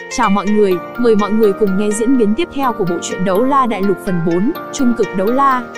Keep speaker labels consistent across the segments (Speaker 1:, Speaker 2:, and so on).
Speaker 1: Chào mọi người, mời mọi người cùng nghe diễn biến tiếp theo của bộ truyện Đấu La Đại Lục phần 4, Trung cực đấu la.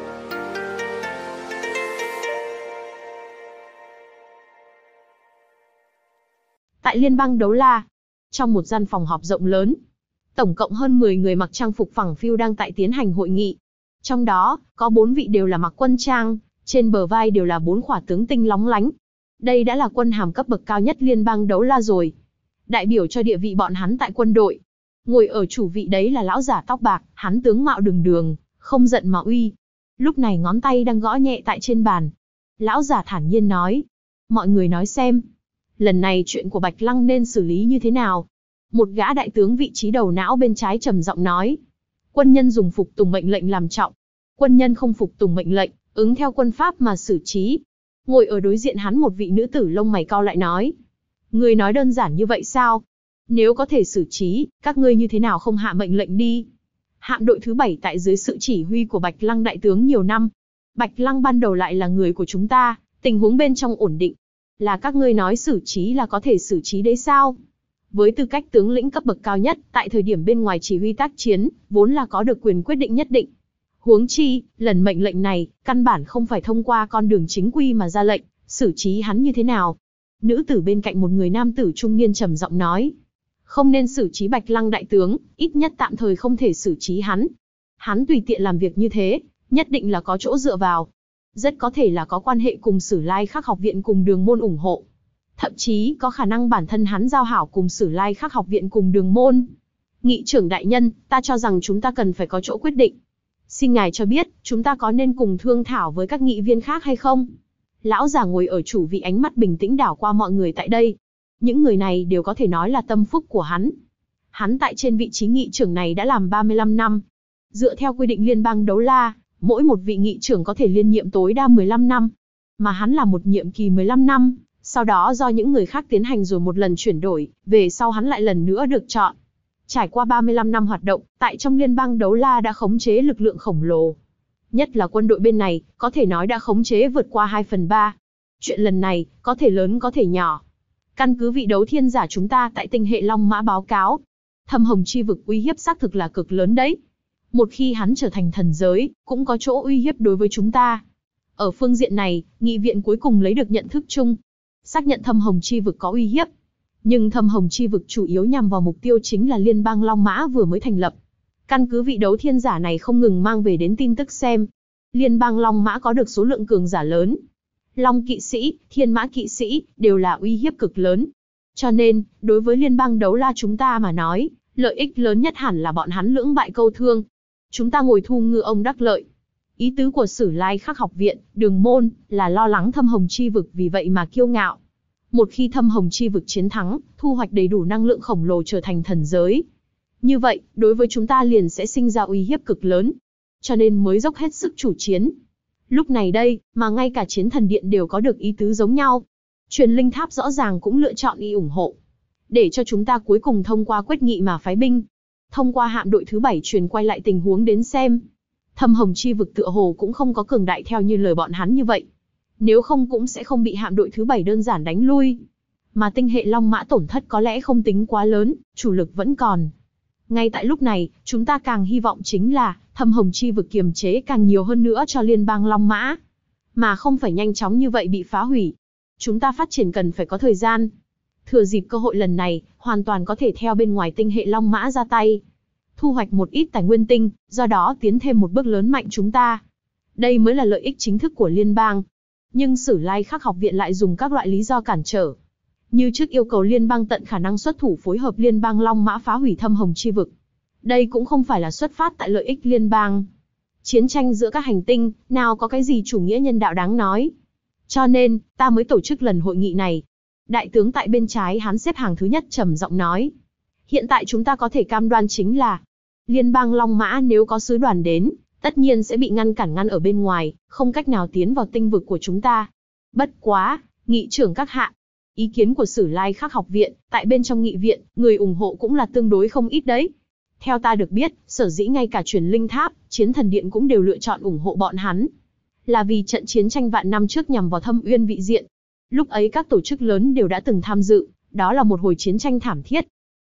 Speaker 1: Tại Liên bang Đấu La, trong một gian phòng họp rộng lớn, tổng cộng hơn 10 người mặc trang phục phẳng phiu đang tại tiến hành hội nghị. Trong đó, có 4 vị đều là mặc quân trang, trên bờ vai đều là 4 khỏa tướng tinh lóng lánh. Đây đã là quân hàm cấp bậc cao nhất Liên bang Đấu La rồi, đại biểu cho địa vị bọn hắn tại quân đội. Ngồi ở chủ vị đấy là lão giả tóc bạc, hắn tướng mạo đường đường, không giận mà uy. Lúc này ngón tay đang gõ nhẹ tại trên bàn. Lão giả thản nhiên nói: mọi người nói xem, lần này chuyện của Bạch Lăng nên xử lý như thế nào? Một gã đại tướng vị trí đầu não bên trái trầm giọng nói: quân nhân dùng phục tùng mệnh lệnh làm trọng, quân nhân không phục tùng mệnh lệnh, ứng theo quân pháp mà xử trí. Ngồi ở đối diện hắn một vị nữ tử lông mày cau lại nói: ngươi nói đơn giản như vậy sao? Nếu có thể xử trí, các ngươi như thế nào không hạ mệnh lệnh đi? Hạm đội thứ 7 tại dưới sự chỉ huy của Bạch Lăng đại tướng nhiều năm. Bạch Lăng ban đầu lại là người của chúng ta, tình huống bên trong ổn định. Là các ngươi nói xử trí là có thể xử trí đấy sao? Với tư cách tướng lĩnh cấp bậc cao nhất, tại thời điểm bên ngoài chỉ huy tác chiến, vốn là có được quyền quyết định nhất định. Huống chi, lần mệnh lệnh này, căn bản không phải thông qua con đường chính quy mà ra lệnh, xử trí hắn như thế nào? Nữ tử bên cạnh một người nam tử trung niên trầm giọng nói: không nên xử trí Bạch Lăng đại tướng, ít nhất tạm thời không thể xử trí hắn. Hắn tùy tiện làm việc như thế, nhất định là có chỗ dựa vào. Rất có thể là có quan hệ cùng Sử Lai Khắc học viện cùng Đường môn ủng hộ. Thậm chí có khả năng bản thân hắn giao hảo cùng Sử Lai Khắc học viện cùng Đường môn. Nghị trưởng đại nhân, ta cho rằng chúng ta cần phải có chỗ quyết định. Xin ngài cho biết, chúng ta có nên cùng thương thảo với các nghị viên khác hay không? Lão già ngồi ở chủ vị ánh mắt bình tĩnh đảo qua mọi người tại đây. Những người này đều có thể nói là tâm phúc của hắn. Hắn tại trên vị trí nghị trưởng này đã làm 35 năm. Dựa theo quy định Liên bang Đấu La, mỗi một vị nghị trưởng có thể liên nhiệm tối đa 15 năm. Mà hắn là một nhiệm kỳ 15 năm, sau đó do những người khác tiến hành rồi một lần chuyển đổi, về sau hắn lại lần nữa được chọn. Trải qua 35 năm hoạt động, tại trong Liên bang Đấu La đã khống chế lực lượng khổng lồ. Nhất là quân đội bên này, có thể nói đã khống chế vượt qua 2/3. Chuyện lần này, có thể lớn có thể nhỏ. Căn cứ vị đấu thiên giả chúng ta tại tinh hệ Long Mã báo cáo, Thâm Hồng chi vực uy hiếp xác thực là cực lớn đấy. Một khi hắn trở thành thần giới, cũng có chỗ uy hiếp đối với chúng ta. Ở phương diện này, nghị viện cuối cùng lấy được nhận thức chung, xác nhận Thâm Hồng chi vực có uy hiếp. Nhưng Thâm Hồng chi vực chủ yếu nhằm vào mục tiêu chính là Liên bang Long Mã vừa mới thành lập. Căn cứ vị đấu thiên giả này không ngừng mang về đến tin tức xem, Liên bang Long Mã có được số lượng cường giả lớn. Long kỵ sĩ, Thiên Mã kỵ sĩ, đều là uy hiếp cực lớn. Cho nên, đối với Liên bang Đấu La chúng ta mà nói, lợi ích lớn nhất hẳn là bọn hắn lưỡng bại câu thương. Chúng ta ngồi thu ngư ông đắc lợi. Ý tứ của Sử Lai Khắc học viện, Đường môn, là lo lắng Thâm Hồng chi vực vì vậy mà kiêu ngạo. Một khi Thâm Hồng chi vực chiến thắng, thu hoạch đầy đủ năng lượng khổng lồ trở thành thần giới. Như vậy, đối với chúng ta liền sẽ sinh ra uy hiếp cực lớn. Cho nên mới dốc hết sức chủ chiến. Lúc này đây, mà ngay cả Chiến Thần Điện đều có được ý tứ giống nhau. Truyền Linh Tháp rõ ràng cũng lựa chọn y ủng hộ. Để cho chúng ta cuối cùng thông qua quyết nghị mà phái binh. Thông qua hạm đội thứ 7 truyền quay lại tình huống đến xem. Thâm Hồng chi vực tựa hồ cũng không có cường đại theo như lời bọn hắn như vậy. Nếu không cũng sẽ không bị hạm đội thứ 7 đơn giản đánh lui. Mà tinh hệ Long Mã tổn thất có lẽ không tính quá lớn, chủ lực vẫn còn. Ngay tại lúc này, chúng ta càng hy vọng chính là Thâm Hồng chi vực kiềm chế càng nhiều hơn nữa cho Liên bang Long Mã, mà không phải nhanh chóng như vậy bị phá hủy. Chúng ta phát triển cần phải có thời gian. Thừa dịp cơ hội lần này, hoàn toàn có thể theo bên ngoài tinh hệ Long Mã ra tay, thu hoạch một ít tài nguyên tinh, do đó tiến thêm một bước lớn mạnh chúng ta. Đây mới là lợi ích chính thức của liên bang. Nhưng Sử Lai Khắc học viện lại dùng các loại lý do cản trở. Như trước yêu cầu liên bang tận khả năng xuất thủ phối hợp liên bang Long Mã phá hủy Thâm Hồng chi vực. Đây cũng không phải là xuất phát tại lợi ích liên bang. Chiến tranh giữa các hành tinh, nào có cái gì chủ nghĩa nhân đạo đáng nói. Cho nên, ta mới tổ chức lần hội nghị này. Đại tướng tại bên trái hắn xếp hàng thứ nhất trầm giọng nói. Hiện tại chúng ta có thể cam đoan chính là, Liên bang Long Mã nếu có sứ đoàn đến, tất nhiên sẽ bị ngăn ở bên ngoài, không cách nào tiến vào tinh vực của chúng ta. Bất quá, nghị trưởng các hạ, ý kiến của Sử Lai Khắc học viện, tại bên trong nghị viện, người ủng hộ cũng là tương đối không ít đấy. Theo ta được biết, sở dĩ ngay cả Truyền Linh Tháp, Chiến Thần Điện cũng đều lựa chọn ủng hộ bọn hắn. Là vì trận chiến tranh vạn năm trước nhằm vào Thâm Uyên vị diện. Lúc ấy các tổ chức lớn đều đã từng tham dự, đó là một hồi chiến tranh thảm thiết.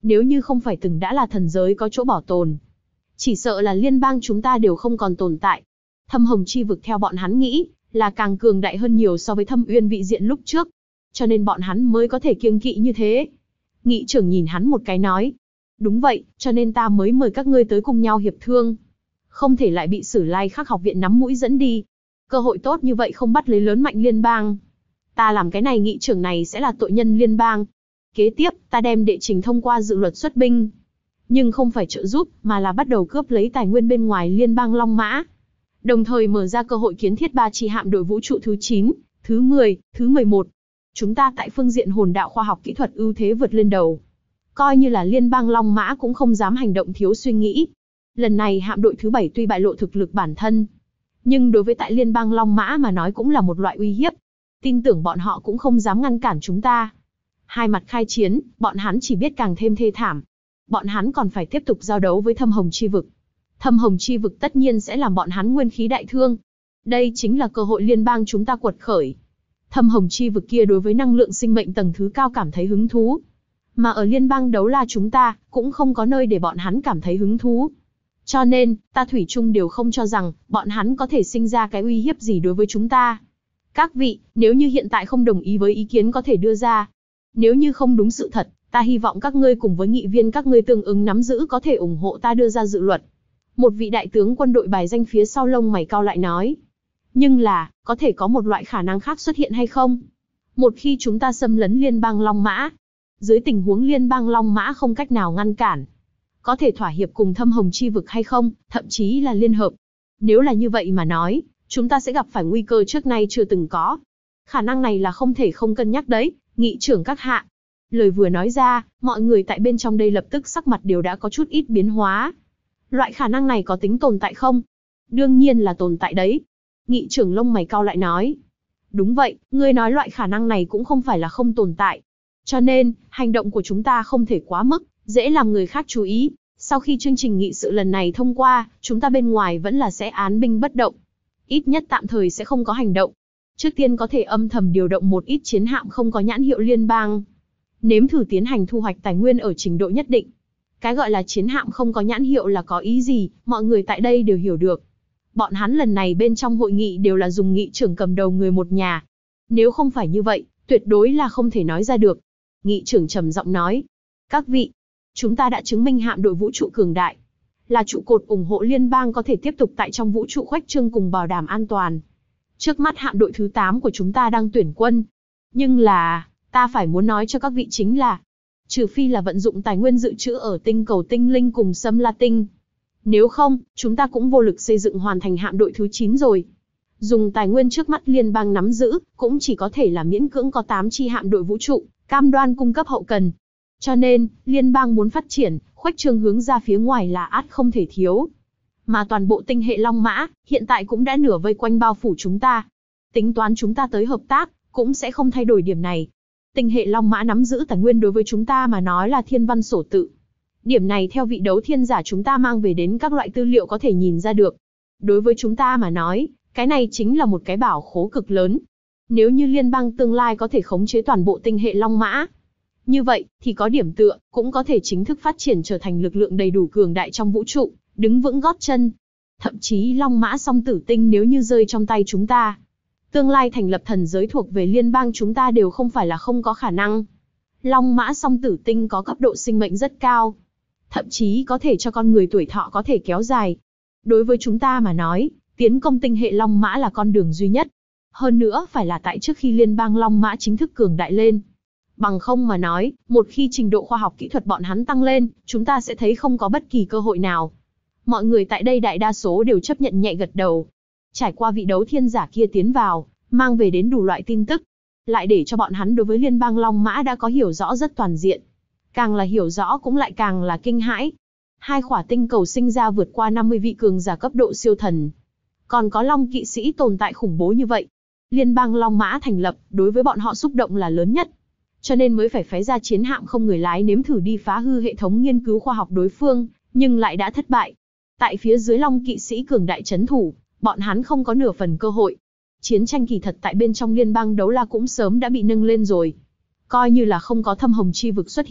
Speaker 1: Nếu như không phải từng đã là thần giới có chỗ bảo tồn, chỉ sợ là liên bang chúng ta đều không còn tồn tại. Thâm Hồng Chi vực theo bọn hắn nghĩ, là càng cường đại hơn nhiều so với Thâm Uyên vị diện lúc trước. Cho nên bọn hắn mới có thể kiêng kỵ như thế. Nghị trưởng nhìn hắn một cái nói. Đúng vậy, cho nên ta mới mời các ngươi tới cùng nhau hiệp thương. Không thể lại bị Sử Lai Khắc học viện nắm mũi dẫn đi. Cơ hội tốt như vậy không bắt lấy lớn mạnh liên bang. Ta làm cái này nghị trưởng này sẽ là tội nhân liên bang. Kế tiếp, ta đem đệ trình thông qua dự luật xuất binh. Nhưng không phải trợ giúp, mà là bắt đầu cướp lấy tài nguyên bên ngoài liên bang Long Mã. Đồng thời mở ra cơ hội kiến thiết 3 chi hạm đội vũ trụ thứ 9, thứ 10, thứ 11. Chúng ta tại phương diện hồn đạo khoa học kỹ thuật ưu thế vượt lên đầu. Coi như là liên bang Long Mã cũng không dám hành động thiếu suy nghĩ. Lần này hạm đội thứ 7 tuy bại lộ thực lực bản thân, nhưng đối với tại liên bang Long Mã mà nói cũng là một loại uy hiếp. Tin tưởng bọn họ cũng không dám ngăn cản chúng ta. Hai mặt khai chiến, bọn hắn chỉ biết càng thêm thê thảm. Bọn hắn còn phải tiếp tục giao đấu với Thâm Hồng Chi vực. Thâm Hồng Chi vực tất nhiên sẽ làm bọn hắn nguyên khí đại thương. Đây chính là cơ hội liên bang chúng ta quật khởi. Thâm Hồng Chi vực kia đối với năng lượng sinh mệnh tầng thứ cao cảm thấy hứng thú. Mà ở liên bang Đấu La chúng ta, cũng không có nơi để bọn hắn cảm thấy hứng thú. Cho nên, ta thủy chung đều không cho rằng, bọn hắn có thể sinh ra cái uy hiếp gì đối với chúng ta. Các vị, nếu như hiện tại không đồng ý với ý kiến có thể đưa ra. Nếu như không đúng sự thật, ta hy vọng các ngươi cùng với nghị viên các ngươi tương ứng nắm giữ có thể ủng hộ ta đưa ra dự luật. Một vị đại tướng quân đội bài danh phía sau lông mày cau lại nói. Nhưng là, có thể có một loại khả năng khác xuất hiện hay không? Một khi chúng ta xâm lấn liên bang Long Mã, dưới tình huống liên bang Long Mã không cách nào ngăn cản, có thể thỏa hiệp cùng Thâm Hồng Chi vực hay không, thậm chí là liên hợp. Nếu là như vậy mà nói, chúng ta sẽ gặp phải nguy cơ trước nay chưa từng có. Khả năng này là không thể không cân nhắc đấy, nghị trưởng các hạ. Lời vừa nói ra, mọi người tại bên trong đây lập tức sắc mặt đều đã có chút ít biến hóa. Loại khả năng này có tính tồn tại không? Đương nhiên là tồn tại đấy. Nghị trưởng lông mày cau lại nói. Đúng vậy, ngươi nói loại khả năng này cũng không phải là không tồn tại. Cho nên, hành động của chúng ta không thể quá mức, dễ làm người khác chú ý. Sau khi chương trình nghị sự lần này thông qua, chúng ta bên ngoài vẫn là sẽ án binh bất động. Ít nhất tạm thời sẽ không có hành động. Trước tiên có thể âm thầm điều động một ít chiến hạm không có nhãn hiệu liên bang. Nếm thử tiến hành thu hoạch tài nguyên ở trình độ nhất định. Cái gọi là chiến hạm không có nhãn hiệu là có ý gì, mọi người tại đây đều hiểu được. Bọn hắn lần này bên trong hội nghị đều là dùng nghị trưởng cầm đầu người một nhà. Nếu không phải như vậy, tuyệt đối là không thể nói ra được. Nghị trưởng trầm giọng nói. Các vị, chúng ta đã chứng minh hạm đội vũ trụ cường đại. Là trụ cột ủng hộ liên bang có thể tiếp tục tại trong vũ trụ khuếch trương cùng bảo đảm an toàn. Trước mắt hạm đội thứ 8 của chúng ta đang tuyển quân. Nhưng là, ta phải muốn nói cho các vị chính là, trừ phi là vận dụng tài nguyên dự trữ ở tinh cầu tinh linh cùng Sâm La Tinh. Nếu không, chúng ta cũng vô lực xây dựng hoàn thành hạm đội thứ 9 rồi. Dùng tài nguyên trước mắt liên bang nắm giữ, cũng chỉ có thể là miễn cưỡng có 8 chi hạm đội vũ trụ, cam đoan cung cấp hậu cần. Cho nên, liên bang muốn phát triển, khuếch trương hướng ra phía ngoài là ắt không thể thiếu. Mà toàn bộ tinh hệ Long Mã, hiện tại cũng đã nửa vây quanh bao phủ chúng ta. Tính toán chúng ta tới hợp tác, cũng sẽ không thay đổi điểm này. Tinh hệ Long Mã nắm giữ tài nguyên đối với chúng ta mà nói là thiên văn sổ tự. Điểm này theo vị đấu thiên giả chúng ta mang về đến các loại tư liệu có thể nhìn ra được. Đối với chúng ta mà nói, cái này chính là một cái bảo khố cực lớn. Nếu như liên bang tương lai có thể khống chế toàn bộ tinh hệ Long Mã, như vậy, thì có điểm tựa, cũng có thể chính thức phát triển trở thành lực lượng đầy đủ cường đại trong vũ trụ, đứng vững gót chân. Thậm chí Long Mã song tử tinh nếu như rơi trong tay chúng ta, tương lai thành lập thần giới thuộc về liên bang chúng ta đều không phải là không có khả năng. Long Mã song tử tinh có cấp độ sinh mệnh rất cao. Thậm chí có thể cho con người tuổi thọ có thể kéo dài. Đối với chúng ta mà nói, tiến công tinh hệ Long Mã là con đường duy nhất. Hơn nữa phải là tại trước khi liên bang Long Mã chính thức cường đại lên. Bằng không mà nói, một khi trình độ khoa học kỹ thuật bọn hắn tăng lên, chúng ta sẽ thấy không có bất kỳ cơ hội nào. Mọi người tại đây đại đa số đều chấp nhận nhẹ gật đầu. Trải qua vị đấu thiên giả kia tiến vào, mang về đến đủ loại tin tức. Lại để cho bọn hắn đối với liên bang Long Mã đã có hiểu rõ rất toàn diện. Càng là hiểu rõ cũng lại càng là kinh hãi. 2 khỏa tinh cầu sinh ra vượt qua 50 vị cường giả cấp độ siêu thần. Còn có Long kỵ sĩ tồn tại khủng bố như vậy. Liên bang Long Mã thành lập, đối với bọn họ xúc động là lớn nhất. Cho nên mới phải phái ra chiến hạm không người lái nếm thử đi phá hư hệ thống nghiên cứu khoa học đối phương, nhưng lại đã thất bại. Tại phía dưới Long kỵ sĩ cường đại trấn thủ, bọn hắn không có nửa phần cơ hội. Chiến tranh kỳ thật tại bên trong liên bang Đấu La cũng sớm đã bị nâng lên rồi. Coi như là không có Thâm Hồng Chi vực xuất hiện,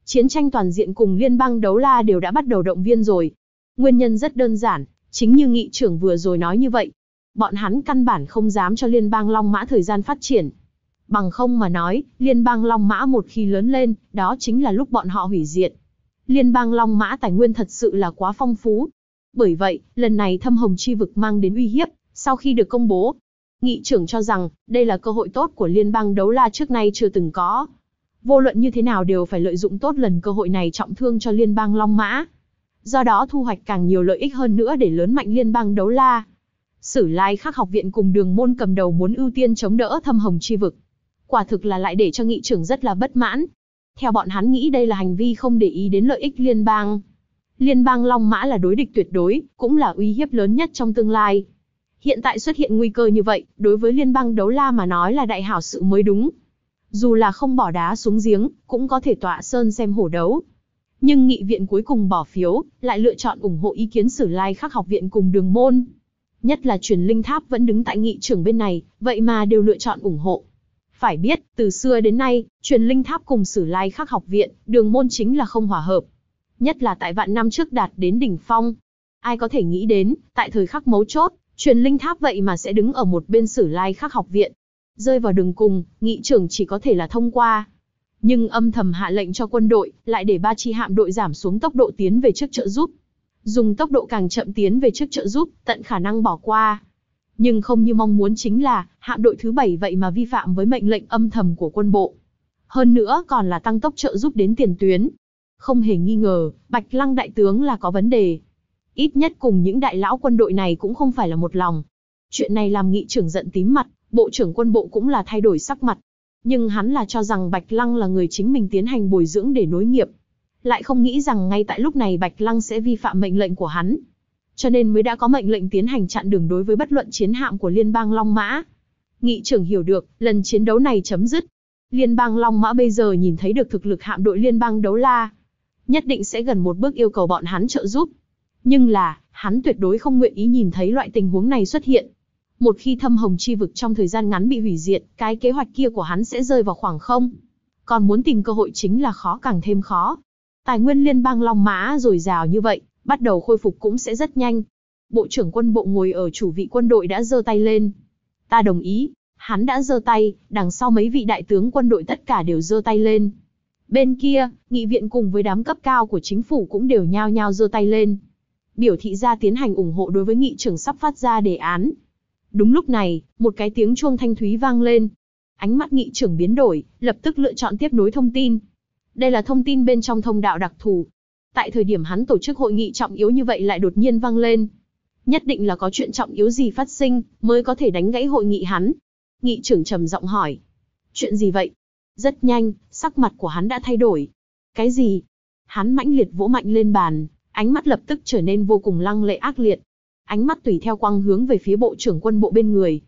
Speaker 1: Chiến tranh toàn diện cùng liên bang Đấu La đều đã bắt đầu động viên rồi. Nguyên nhân rất đơn giản, chính như nghị trưởng vừa rồi nói như vậy. Bọn hắn căn bản không dám cho liên bang Long Mã thời gian phát triển. Bằng không mà nói, liên bang Long Mã một khi lớn lên, đó chính là lúc bọn họ hủy diệt. Liên bang Long Mã tài nguyên thật sự là quá phong phú. Bởi vậy, lần này thâm hồng chi vực mang đến uy hiếp, sau khi được công bố, nghị trưởng cho rằng, đây là cơ hội tốt của liên bang Đấu La trước nay chưa từng có. Vô luận như thế nào đều phải lợi dụng tốt lần cơ hội này trọng thương cho liên bang Long Mã. Do đó thu hoạch càng nhiều lợi ích hơn nữa để lớn mạnh liên bang Đấu La. Sử Lai Khắc học viện cùng Đường Môn cầm đầu muốn ưu tiên chống đỡ thâm hồng chi vực. Quả thực là lại để cho nghị trưởng rất là bất mãn. Theo bọn hắn nghĩ đây là hành vi không để ý đến lợi ích liên bang. Liên bang Long Mã là đối địch tuyệt đối, cũng là uy hiếp lớn nhất trong tương lai. Hiện tại xuất hiện nguy cơ như vậy, đối với liên bang Đấu La mà nói là đại hảo sự mới đúng. Dù là không bỏ đá xuống giếng, cũng có thể tọa sơn xem hổ đấu. Nhưng nghị viện cuối cùng bỏ phiếu, lại lựa chọn ủng hộ ý kiến Sử Lai Khắc học viện cùng Đường Môn. Nhất là Truyền Linh Tháp vẫn đứng tại nghị trưởng bên này, vậy mà đều lựa chọn ủng hộ. Phải biết, từ xưa đến nay, Truyền Linh Tháp cùng Sử Lai Khắc học viện, Đường Môn chính là không hòa hợp. Nhất là tại vạn năm trước đạt đến đỉnh phong. Ai có thể nghĩ đến, tại thời khắc mấu chốt, Truyền Linh Tháp vậy mà sẽ đứng ở một bên Sử Lai Khắc học viện. Rơi vào đường cùng, nghị trưởng chỉ có thể là thông qua. Nhưng âm thầm hạ lệnh cho quân đội, lại để 3 chi hạm đội giảm xuống tốc độ tiến về trước trợ giúp. Dùng tốc độ càng chậm tiến về trước trợ giúp, tận khả năng bỏ qua. Nhưng không như mong muốn chính là, hạm đội thứ 7 vậy mà vi phạm với mệnh lệnh âm thầm của quân bộ. Hơn nữa còn là tăng tốc trợ giúp đến tiền tuyến. Không hề nghi ngờ, Bạch Lăng đại tướng là có vấn đề. Ít nhất cùng những đại lão quân đội này cũng không phải là một lòng. Chuyện này làm nghị trưởng giận tím mặt, bộ trưởng quân bộ cũng là thay đổi sắc mặt. Nhưng hắn là cho rằng Bạch Lăng là người chính mình tiến hành bồi dưỡng để nối nghiệp. Lại không nghĩ rằng ngay tại lúc này Bạch Lăng sẽ vi phạm mệnh lệnh của hắn. Cho nên mới đã có mệnh lệnh tiến hành chặn đường đối với bất luận chiến hạm của liên bang Long Mã. Nghị trưởng hiểu được, lần chiến đấu này chấm dứt. Liên bang Long Mã bây giờ nhìn thấy được thực lực hạm đội liên bang Đấu La. Nhất định sẽ gần một bước yêu cầu bọn hắn trợ giúp. Nhưng là, hắn tuyệt đối không nguyện ý nhìn thấy loại tình huống này xuất hiện. Một khi thâm hồng chi vực trong thời gian ngắn bị hủy diệt, cái kế hoạch kia của hắn sẽ rơi vào khoảng không. Còn muốn tìm cơ hội chính là khó càng thêm khó. Tài nguyên liên bang Long Mã dồi dào như vậy, bắt đầu khôi phục cũng sẽ rất nhanh. Bộ trưởng quân bộ ngồi ở chủ vị quân đội đã giơ tay lên. Ta đồng ý. Hắn đã giơ tay, đằng sau mấy vị đại tướng quân đội tất cả đều giơ tay lên. Bên kia, nghị viện cùng với đám cấp cao của chính phủ cũng đều nhao nhao giơ tay lên. Biểu thị ra tiến hành ủng hộ đối với nghị trưởng sắp phát ra đề án. Đúng lúc này, một cái tiếng chuông thanh thúy vang lên. Ánh mắt nghị trưởng biến đổi, lập tức lựa chọn tiếp nối thông tin. Đây là thông tin bên trong thông đạo đặc thù. Tại thời điểm hắn tổ chức hội nghị trọng yếu như vậy lại đột nhiên vang lên. Nhất định là có chuyện trọng yếu gì phát sinh, mới có thể đánh gãy hội nghị hắn. Nghị trưởng trầm giọng hỏi. Chuyện gì vậy? Rất nhanh, sắc mặt của hắn đã thay đổi. Cái gì? Hắn mãnh liệt vỗ mạnh lên bàn, ánh mắt lập tức trở nên vô cùng lăng lệ ác liệt. Ánh mắt tùy theo quang hướng về phía bộ trưởng quân bộ bên người.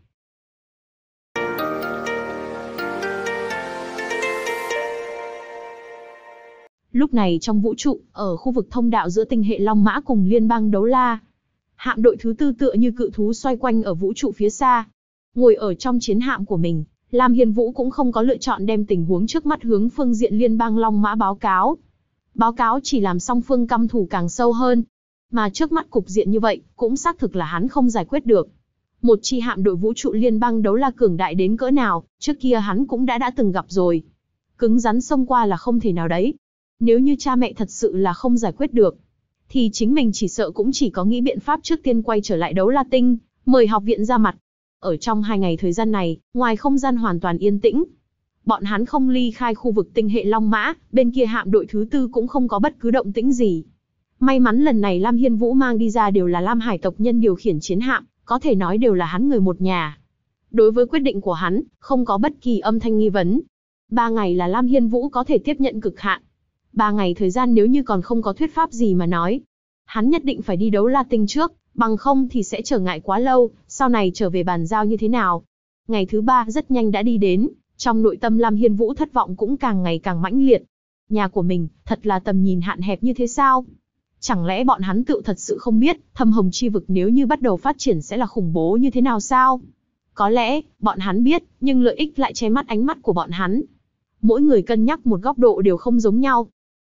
Speaker 1: Lúc này trong vũ trụ, ở khu vực thông đạo giữa tinh hệ Long Mã cùng liên bang Đấu La, hạm đội thứ 4 tựa như cự thú xoay quanh ở vũ trụ phía xa. Ngồi ở trong chiến hạm của mình, Lam Hiên Vũ cũng không có lựa chọn đem tình huống trước mắt hướng phương diện liên bang Long Mã báo cáo. Báo cáo chỉ làm song phương căm thù càng sâu hơn. Mà trước mắt cục diện như vậy, cũng xác thực là hắn không giải quyết được. Một chi hạm đội vũ trụ liên bang Đấu La cường đại đến cỡ nào, trước kia hắn cũng đã từng gặp rồi. Cứng rắn xông qua là không thể nào đấy. Nếu như cha mẹ thật sự là không giải quyết được, thì chính mình chỉ sợ cũng chỉ có nghĩ biện pháp trước tiên quay trở lại Đấu La Tinh, mời học viện ra mặt. Ở trong 2 ngày thời gian này, ngoài không gian hoàn toàn yên tĩnh, bọn hắn không ly khai khu vực tinh hệ Long Mã, bên kia hạm đội thứ 4 cũng không có bất cứ động tĩnh gì. May mắn lần này Lam Hiên Vũ mang đi ra đều là Lam Hải tộc nhân điều khiển chiến hạm, có thể nói đều là hắn người một nhà. Đối với quyết định của hắn, không có bất kỳ âm thanh nghi vấn. 3 ngày là Lam Hiên Vũ có thể tiếp nhận cực hạn. 3 ngày thời gian nếu như còn không có thuyết pháp gì mà nói, hắn nhất định phải đi Đấu La Tinh trước, bằng không thì sẽ trở ngại quá lâu, sau này trở về bàn giao như thế nào. Ngày thứ 3 rất nhanh đã đi đến, trong nội tâm Lam Hiên Vũ thất vọng cũng càng ngày càng mãnh liệt. Nhà của mình, thật là tầm nhìn hạn hẹp như thế sao? Chẳng lẽ bọn hắn tự thật sự không biết, thâm hồng chi vực nếu như bắt đầu phát triển sẽ là khủng bố như thế nào sao? Có lẽ, bọn hắn biết, nhưng lợi ích lại che mắt ánh mắt của bọn hắn. Mỗi người cân nhắc một góc độ đều không giống nhau.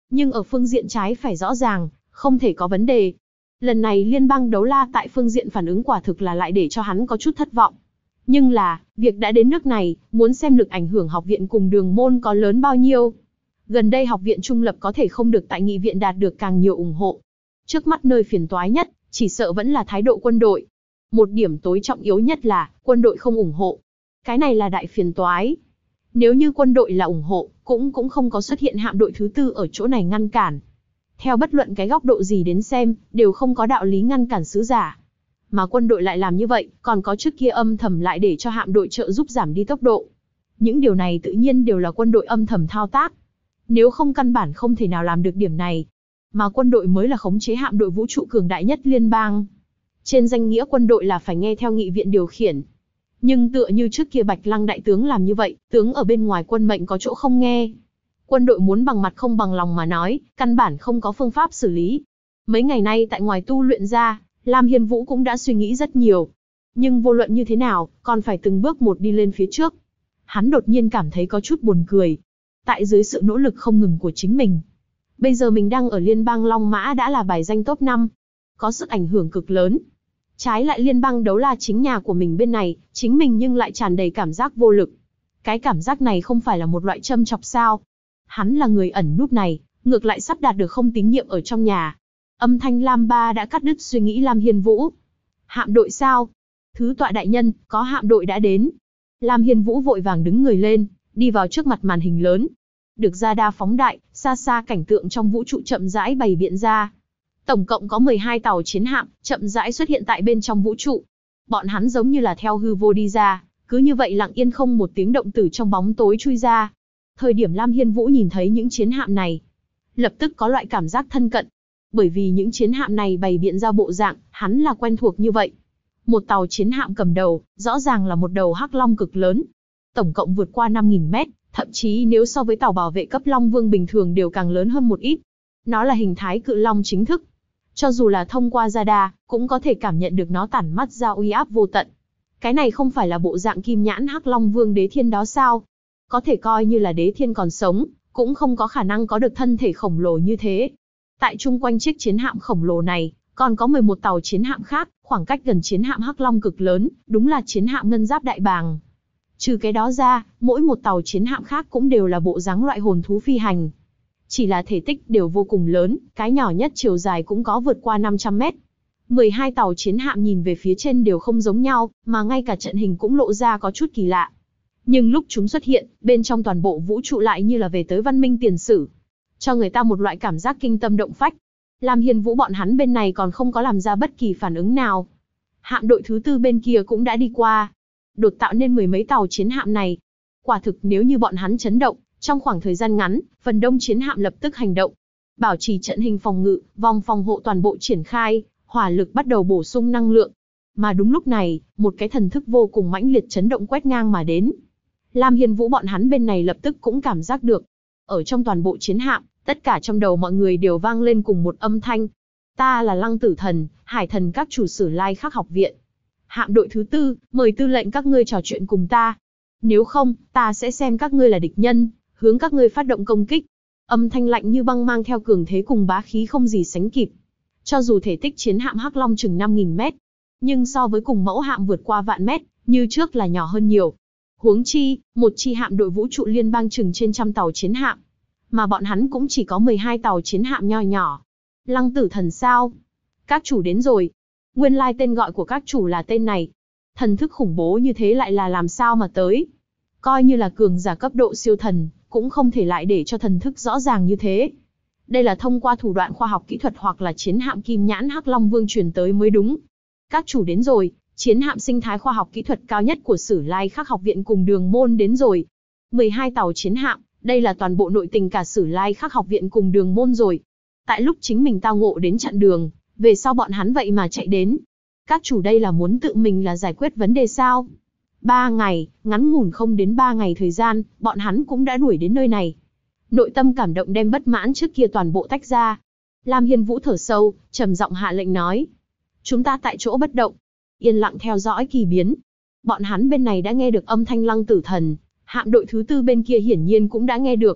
Speaker 1: Nhưng ở phương diện trái phải rõ ràng, không thể có vấn đề. Lần này liên bang đấu la tại phương diện phản ứng quả thực là lại để cho hắn có chút thất vọng. Nhưng là, việc đã đến nước này, muốn xem lực ảnh hưởng học viện cùng đường môn có lớn bao nhiêu. Gần đây học viện trung lập có thể không được tại nghị viện đạt được càng nhiều ủng hộ. Trước mắt nơi phiền toái nhất, chỉ sợ vẫn là thái độ quân đội. Một điểm tối trọng yếu nhất là, quân đội không ủng hộ. Cái này là đại phiền toái. Nếu như quân đội là ủng hộ, cũng không có xuất hiện hạm đội thứ tư ở chỗ này ngăn cản. Theo bất luận cái góc độ gì đến xem, đều không có đạo lý ngăn cản sứ giả. Mà quân đội lại làm như vậy, còn có trước kia âm thầm lại để cho hạm đội trợ giúp giảm đi tốc độ. Những điều này tự nhiên đều là quân đội âm thầm thao tác. Nếu không căn bản không thể nào làm được điểm này. Mà quân đội mới là khống chế hạm đội vũ trụ cường đại nhất liên bang. Trên danh nghĩa quân đội là phải nghe theo nghị viện điều khiển. Nhưng tựa như trước kia Bạch Lăng đại tướng làm như vậy, tướng ở bên ngoài quân mệnh có chỗ không nghe. Quân đội muốn bằng mặt không bằng lòng mà nói, căn bản không có phương pháp xử lý. Mấy ngày nay tại ngoài tu luyện ra, Lam Hiên Vũ cũng đã suy nghĩ rất nhiều. Nhưng vô luận như thế nào, còn phải từng bước một đi lên phía trước. Hắn đột nhiên cảm thấy có chút buồn cười. Tại dưới sự nỗ lực không ngừng của chính mình. Bây giờ mình đang ở liên bang Long Mã đã là bài danh top 5. Có sức ảnh hưởng cực lớn. Trái lại liên bang đấu la chính nhà của mình bên này, chính mình nhưng lại tràn đầy cảm giác vô lực. Cái cảm giác này không phải là một loại châm chọc sao. Hắn là người ẩn núp này, ngược lại sắp đạt được không tín nhiệm ở trong nhà. Âm thanh Lam Ba đã cắt đứt suy nghĩ Lam Hiên Vũ. Hạm đội sao? Thứ tọa đại nhân, có hạm đội đã đến. Lam Hiên Vũ vội vàng đứng người lên, đi vào trước mặt màn hình lớn. Được ra đa phóng đại, xa xa cảnh tượng trong vũ trụ chậm rãi bày biện ra. Tổng cộng có 12 tàu chiến hạm, chậm rãi xuất hiện tại bên trong vũ trụ. Bọn hắn giống như là theo hư vô đi ra, cứ như vậy lặng yên không một tiếng động từ trong bóng tối chui ra. Thời điểm Lam Hiên Vũ nhìn thấy những chiến hạm này, lập tức có loại cảm giác thân cận. Bởi vì những chiến hạm này bày biện ra bộ dạng, hắn là quen thuộc như vậy. Một tàu chiến hạm cầm đầu, rõ ràng là một đầu hắc long cực lớn. Tổng cộng vượt qua 5.000 mét, thậm chí nếu so với tàu bảo vệ cấp Long Vương bình thường đều càng lớn hơn một ít. Nó là hình thái cự long chính thức. Cho dù là thông qua radar, cũng có thể cảm nhận được nó tản mắt ra uy áp vô tận. Cái này không phải là bộ dạng kim nhãn hắc long vương đế thiên đó sao? Có thể coi như là đế thiên còn sống, cũng không có khả năng có được thân thể khổng lồ như thế. Tại chung quanh chiếc chiến hạm khổng lồ này, còn có 11 tàu chiến hạm khác, khoảng cách gần chiến hạm hắc long cực lớn, đúng là chiến hạm ngân giáp đại bàng. Trừ cái đó ra, mỗi một tàu chiến hạm khác cũng đều là bộ dáng loại hồn thú phi hành. Chỉ là thể tích đều vô cùng lớn, cái nhỏ nhất chiều dài cũng có vượt qua 500 mét. 12 tàu chiến hạm nhìn về phía trên đều không giống nhau, mà ngay cả trận hình cũng lộ ra có chút kỳ lạ. Nhưng lúc chúng xuất hiện, bên trong toàn bộ vũ trụ lại như là về tới văn minh tiền sử. Cho người ta một loại cảm giác kinh tâm động phách. Lam Hiên Vũ bọn hắn bên này còn không có làm ra bất kỳ phản ứng nào. Hạm đội thứ tư bên kia cũng đã đi qua. Đột tạo nên mười mấy tàu chiến hạm này. Quả thực nếu như bọn hắn chấn động, trong khoảng thời gian ngắn, phần đông chiến hạm lập tức hành động. Bảo trì trận hình phòng ngự, vòng phòng hộ toàn bộ triển khai, hỏa lực bắt đầu bổ sung năng lượng. Mà đúng lúc này, một cái thần thức vô cùng mãnh liệt chấn động quét ngang mà đến. Lam Hiên Vũ bọn hắn bên này lập tức cũng cảm giác được. Ở trong toàn bộ chiến hạm, tất cả trong đầu mọi người đều vang lên cùng một âm thanh. Ta là Lăng Tử Thần, Hải Thần các chủ Sử Lai Khắc học viện. Hạm đội thứ tư, mời tư lệnh các ngươi trò chuyện cùng ta. Nếu không, ta sẽ xem các ngươi là địch nhân, hướng các ngươi phát động công kích. Âm thanh lạnh như băng mang theo cường thế cùng bá khí không gì sánh kịp. Cho dù thể tích chiến hạm Hắc Long chừng 5.000 mét, nhưng so với cùng mẫu hạm vượt qua vạn mét, như trước là nhỏ hơn nhiều. Huống chi, một chi hạm đội vũ trụ liên bang chừng trên trăm tàu chiến hạm. Mà bọn hắn cũng chỉ có 12 tàu chiến hạm nho nhỏ. Lăng Tử Thần sao? Các chủ đến rồi. Nguyên lai tên gọi của các chủ là tên này. Thần thức khủng bố như thế lại là làm sao mà tới? Coi như là cường giả cấp độ siêu thần, cũng không thể lại để cho thần thức rõ ràng như thế. Đây là thông qua thủ đoạn khoa học kỹ thuật hoặc là chiến hạm kim nhãn Hắc Long Vương truyền tới mới đúng. Các chủ đến rồi, chiến hạm sinh thái khoa học kỹ thuật cao nhất của Sử Lai Khắc học viện cùng Đường Môn đến rồi. 12 tàu chiến hạm, đây là toàn bộ nội tình cả Sử Lai Khắc học viện cùng Đường Môn rồi. Tại lúc chính mình tao ngộ đến chặn đường, về sau bọn hắn vậy mà chạy đến. Các chủ đây là muốn tự mình là giải quyết vấn đề sao? 3 ngày, ngắn ngủn không đến 3 ngày thời gian, bọn hắn cũng đã đuổi đến nơi này. Nội tâm cảm động đem bất mãn trước kia toàn bộ tách ra. Lam Hiên Vũ thở sâu, trầm giọng hạ lệnh nói. Chúng ta tại chỗ bất động, yên lặng theo dõi kỳ biến. Bọn hắn bên này đã nghe được âm thanh Lăng Tử Thần, hạm đội thứ tư bên kia hiển nhiên cũng đã nghe được.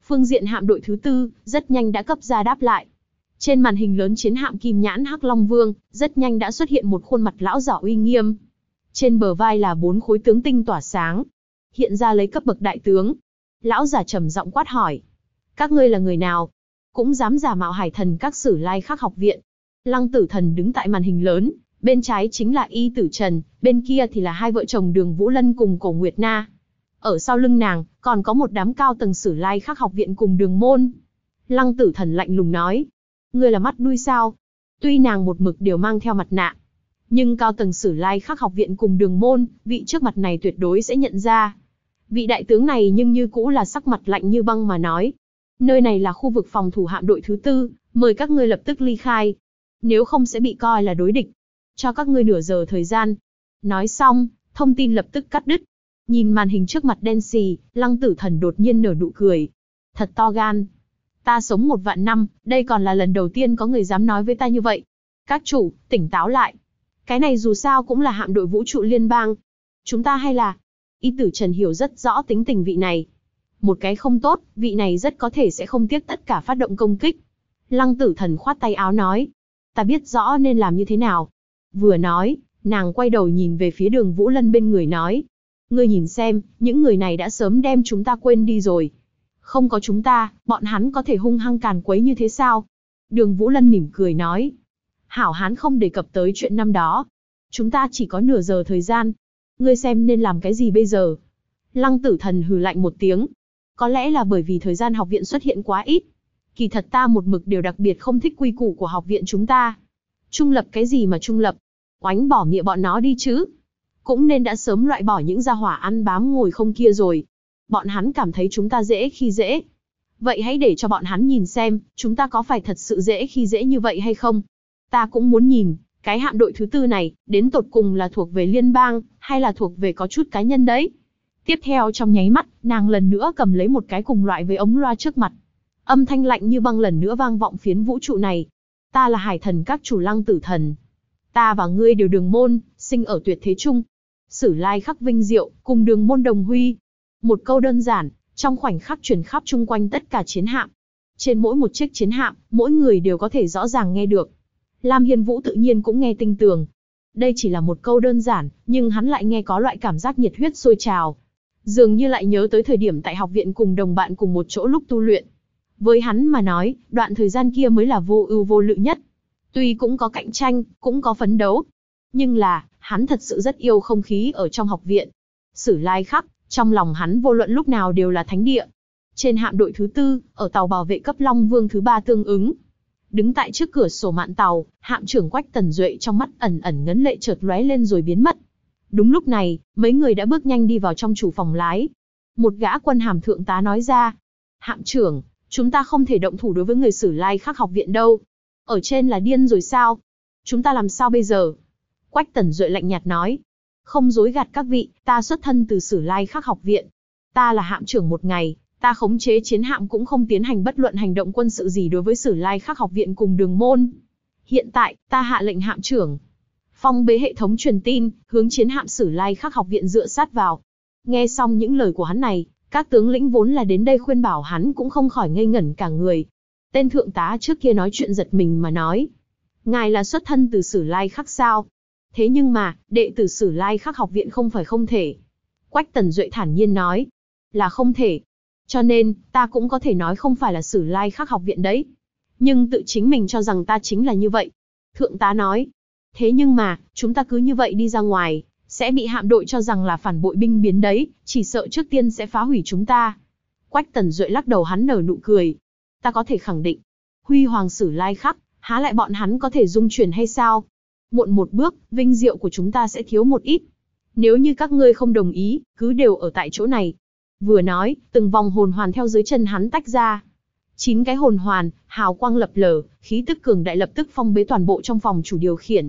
Speaker 1: Phương diện hạm đội thứ tư, rất nhanh đã cấp ra đáp lại. Trên màn hình lớn chiến hạm Kim Nhãn Hắc Long Vương, rất nhanh đã xuất hiện một khuôn mặt lão giả uy nghiêm. Trên bờ vai là 4 khối tướng tinh tỏa sáng, hiện ra lấy cấp bậc đại tướng. Lão giả trầm giọng quát hỏi: các ngươi là người nào? Cũng dám giả mạo hải thần các Sử Lai Khắc học viện? Lăng Tử Thần đứng tại màn hình lớn, bên trái chính là Y Tử Trần, bên kia thì là hai vợ chồng Đường Vũ Lân cùng Cổ Nguyệt Na. Ở sau lưng nàng, còn có một đám cao tầng Sử Lai Khắc học viện cùng Đường môn. Lăng Tử Thần lạnh lùng nói: ngươi là mắt đuôi sao? Tuy nàng một mực đều mang theo mặt nạ, nhưng cao tầng Sử Lai Khắc học viện cùng Đường môn, vị trước mặt này tuyệt đối sẽ nhận ra. Vị đại tướng này nhưng như cũ là sắc mặt lạnh như băng mà nói: nơi này là khu vực phòng thủ hạm đội thứ tư, mời các ngươi lập tức ly khai. Nếu không sẽ bị coi là đối địch. Cho các ngươi nửa giờ thời gian. Nói xong, thông tin lập tức cắt đứt. Nhìn màn hình trước mặt đen xì, Lăng Tử Thần đột nhiên nở nụ cười. Thật to gan. Ta sống 1 vạn năm, đây còn là lần đầu tiên có người dám nói với ta như vậy. Các chủ, tỉnh táo lại. Cái này dù sao cũng là hạm đội vũ trụ liên bang. Chúng ta hay là... Y Tử Trần hiểu rất rõ tính tình vị này. Một cái không tốt, vị này rất có thể sẽ không tiếc tất cả phát động công kích. Lăng Tử Thần khoát tay áo nói: ta biết rõ nên làm như thế nào. Vừa nói, nàng quay đầu nhìn về phía Đường Vũ Lân bên người nói: ngươi nhìn xem, những người này đã sớm đem chúng ta quên đi rồi. Không có chúng ta, bọn hắn có thể hung hăng càn quấy như thế sao? Đường Vũ Lân mỉm cười nói: hảo hán không đề cập tới chuyện năm đó. Chúng ta chỉ có nửa giờ thời gian. Ngươi xem nên làm cái gì bây giờ? Lăng Tử Thần hừ lạnh một tiếng. Có lẽ là bởi vì thời gian học viện xuất hiện quá ít. Kỳ thật ta một mực đều đặc biệt không thích quy củ của học viện chúng ta. Trung lập cái gì mà trung lập? Oánh bỏ nghĩa bọn nó đi chứ. Cũng nên đã sớm loại bỏ những gia hỏa ăn bám ngồi không kia rồi. Bọn hắn cảm thấy chúng ta dễ khi dễ. Vậy hãy để cho bọn hắn nhìn xem, chúng ta có phải thật sự dễ khi dễ như vậy hay không? Ta cũng muốn nhìn, cái hạm đội thứ tư này, đến tột cùng là thuộc về liên bang, hay là thuộc về có chút cá nhân đấy. Tiếp theo trong nháy mắt, nàng lần nữa cầm lấy một cái cùng loại với ống loa trước mặt. Âm thanh lạnh như băng lần nữa vang vọng phiến vũ trụ này. Ta là hải thần các chủ Lăng Tử Thần. Ta và ngươi đều Đường môn, sinh ở tuyệt thế chung. Sử Lai Khắc vinh diệu, cùng Đường môn đồng huy. Một câu đơn giản, trong khoảnh khắc truyền khắp chung quanh tất cả chiến hạm. Trên mỗi một chiếc chiến hạm, mỗi người đều có thể rõ ràng nghe được. Lam Hiên Vũ tự nhiên cũng nghe tinh tường. Đây chỉ là một câu đơn giản, nhưng hắn lại nghe có loại cảm giác nhiệt huyết sôi trào. Dường như lại nhớ tới thời điểm tại học viện cùng đồng bạn cùng một chỗ lúc tu luyện. Với hắn mà nói, đoạn thời gian kia mới là vô ưu vô lự nhất. Tuy cũng có cạnh tranh, cũng có phấn đấu. Nhưng là, hắn thật sự rất yêu không khí ở trong học viện. Sử Lai Khắc, trong lòng hắn vô luận lúc nào đều là thánh địa. Trên hạm đội thứ tư, ở tàu bảo vệ cấp Long Vương thứ 3 tương ứng. Đứng tại trước cửa sổ mạn tàu, hạm trưởng Quách Tần Duệ trong mắt ẩn ẩn ngấn lệ chợt lóe lên rồi biến mất. Đúng lúc này, mấy người đã bước nhanh đi vào trong chủ phòng lái. Một gã quân hàm thượng tá nói ra: hạm trưởng, chúng ta không thể động thủ đối với người Sử Lai Khắc học viện đâu. Ở trên là điên rồi sao? Chúng ta làm sao bây giờ? Quách Tần Duệ lạnh nhạt nói: không dối gạt các vị, ta xuất thân từ Sử Lai Khắc học viện. Ta là hạm trưởng một ngày, ta khống chế chiến hạm cũng không tiến hành bất luận hành động quân sự gì đối với Sử Lai Khắc học viện cùng Đường môn. Hiện tại, ta hạ lệnh hạm trưởng phong bế hệ thống truyền tin, hướng chiến hạm Sử Lai Khắc học viện dựa sát vào. Nghe xong những lời của hắn này, các tướng lĩnh vốn là đến đây khuyên bảo hắn cũng không khỏi ngây ngẩn cả người. Tên thượng tá trước kia nói chuyện giật mình mà nói: ngài là xuất thân từ Sử Lai Khắc sao? Thế nhưng mà, đệ tử Sử Lai Khắc học viện không phải không thể. Quách Tần Duệ thản nhiên nói: là không thể. Cho nên, ta cũng có thể nói không phải là Sử Lai Khắc học viện đấy. Nhưng tự chính mình cho rằng ta chính là như vậy. Thượng tá nói: thế nhưng mà, chúng ta cứ như vậy đi ra ngoài, sẽ bị hạm đội cho rằng là phản bội binh biến đấy, chỉ sợ trước tiên sẽ phá hủy chúng ta. Quách Tần Duệ lắc đầu, hắn nở nụ cười. Ta có thể khẳng định, huy hoàng Sử Lai Khắc, há lại bọn hắn có thể dung chuyển hay sao? Muộn một bước, vinh diệu của chúng ta sẽ thiếu một ít. Nếu như các ngươi không đồng ý, cứ đều ở tại chỗ này. Vừa nói, từng vòng hồn hoàn theo dưới chân hắn tách ra. 9 cái hồn hoàn, hào quang lập lờ, khí tức cường đại lập tức phong bế toàn bộ trong phòng chủ điều khiển.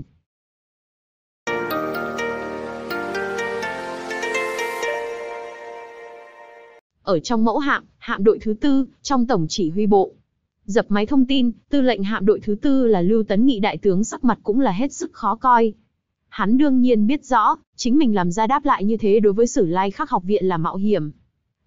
Speaker 1: Ở trong mẫu hạm, hạm đội thứ tư, trong tổng chỉ huy bộ. Dập máy thông tin, tư lệnh hạm đội thứ tư là Lưu Tấn Nghị đại tướng sắc mặt cũng là hết sức khó coi. Hắn đương nhiên biết rõ, chính mình làm ra đáp lại như thế đối với Sử Lai Khắc học viện là mạo hiểm.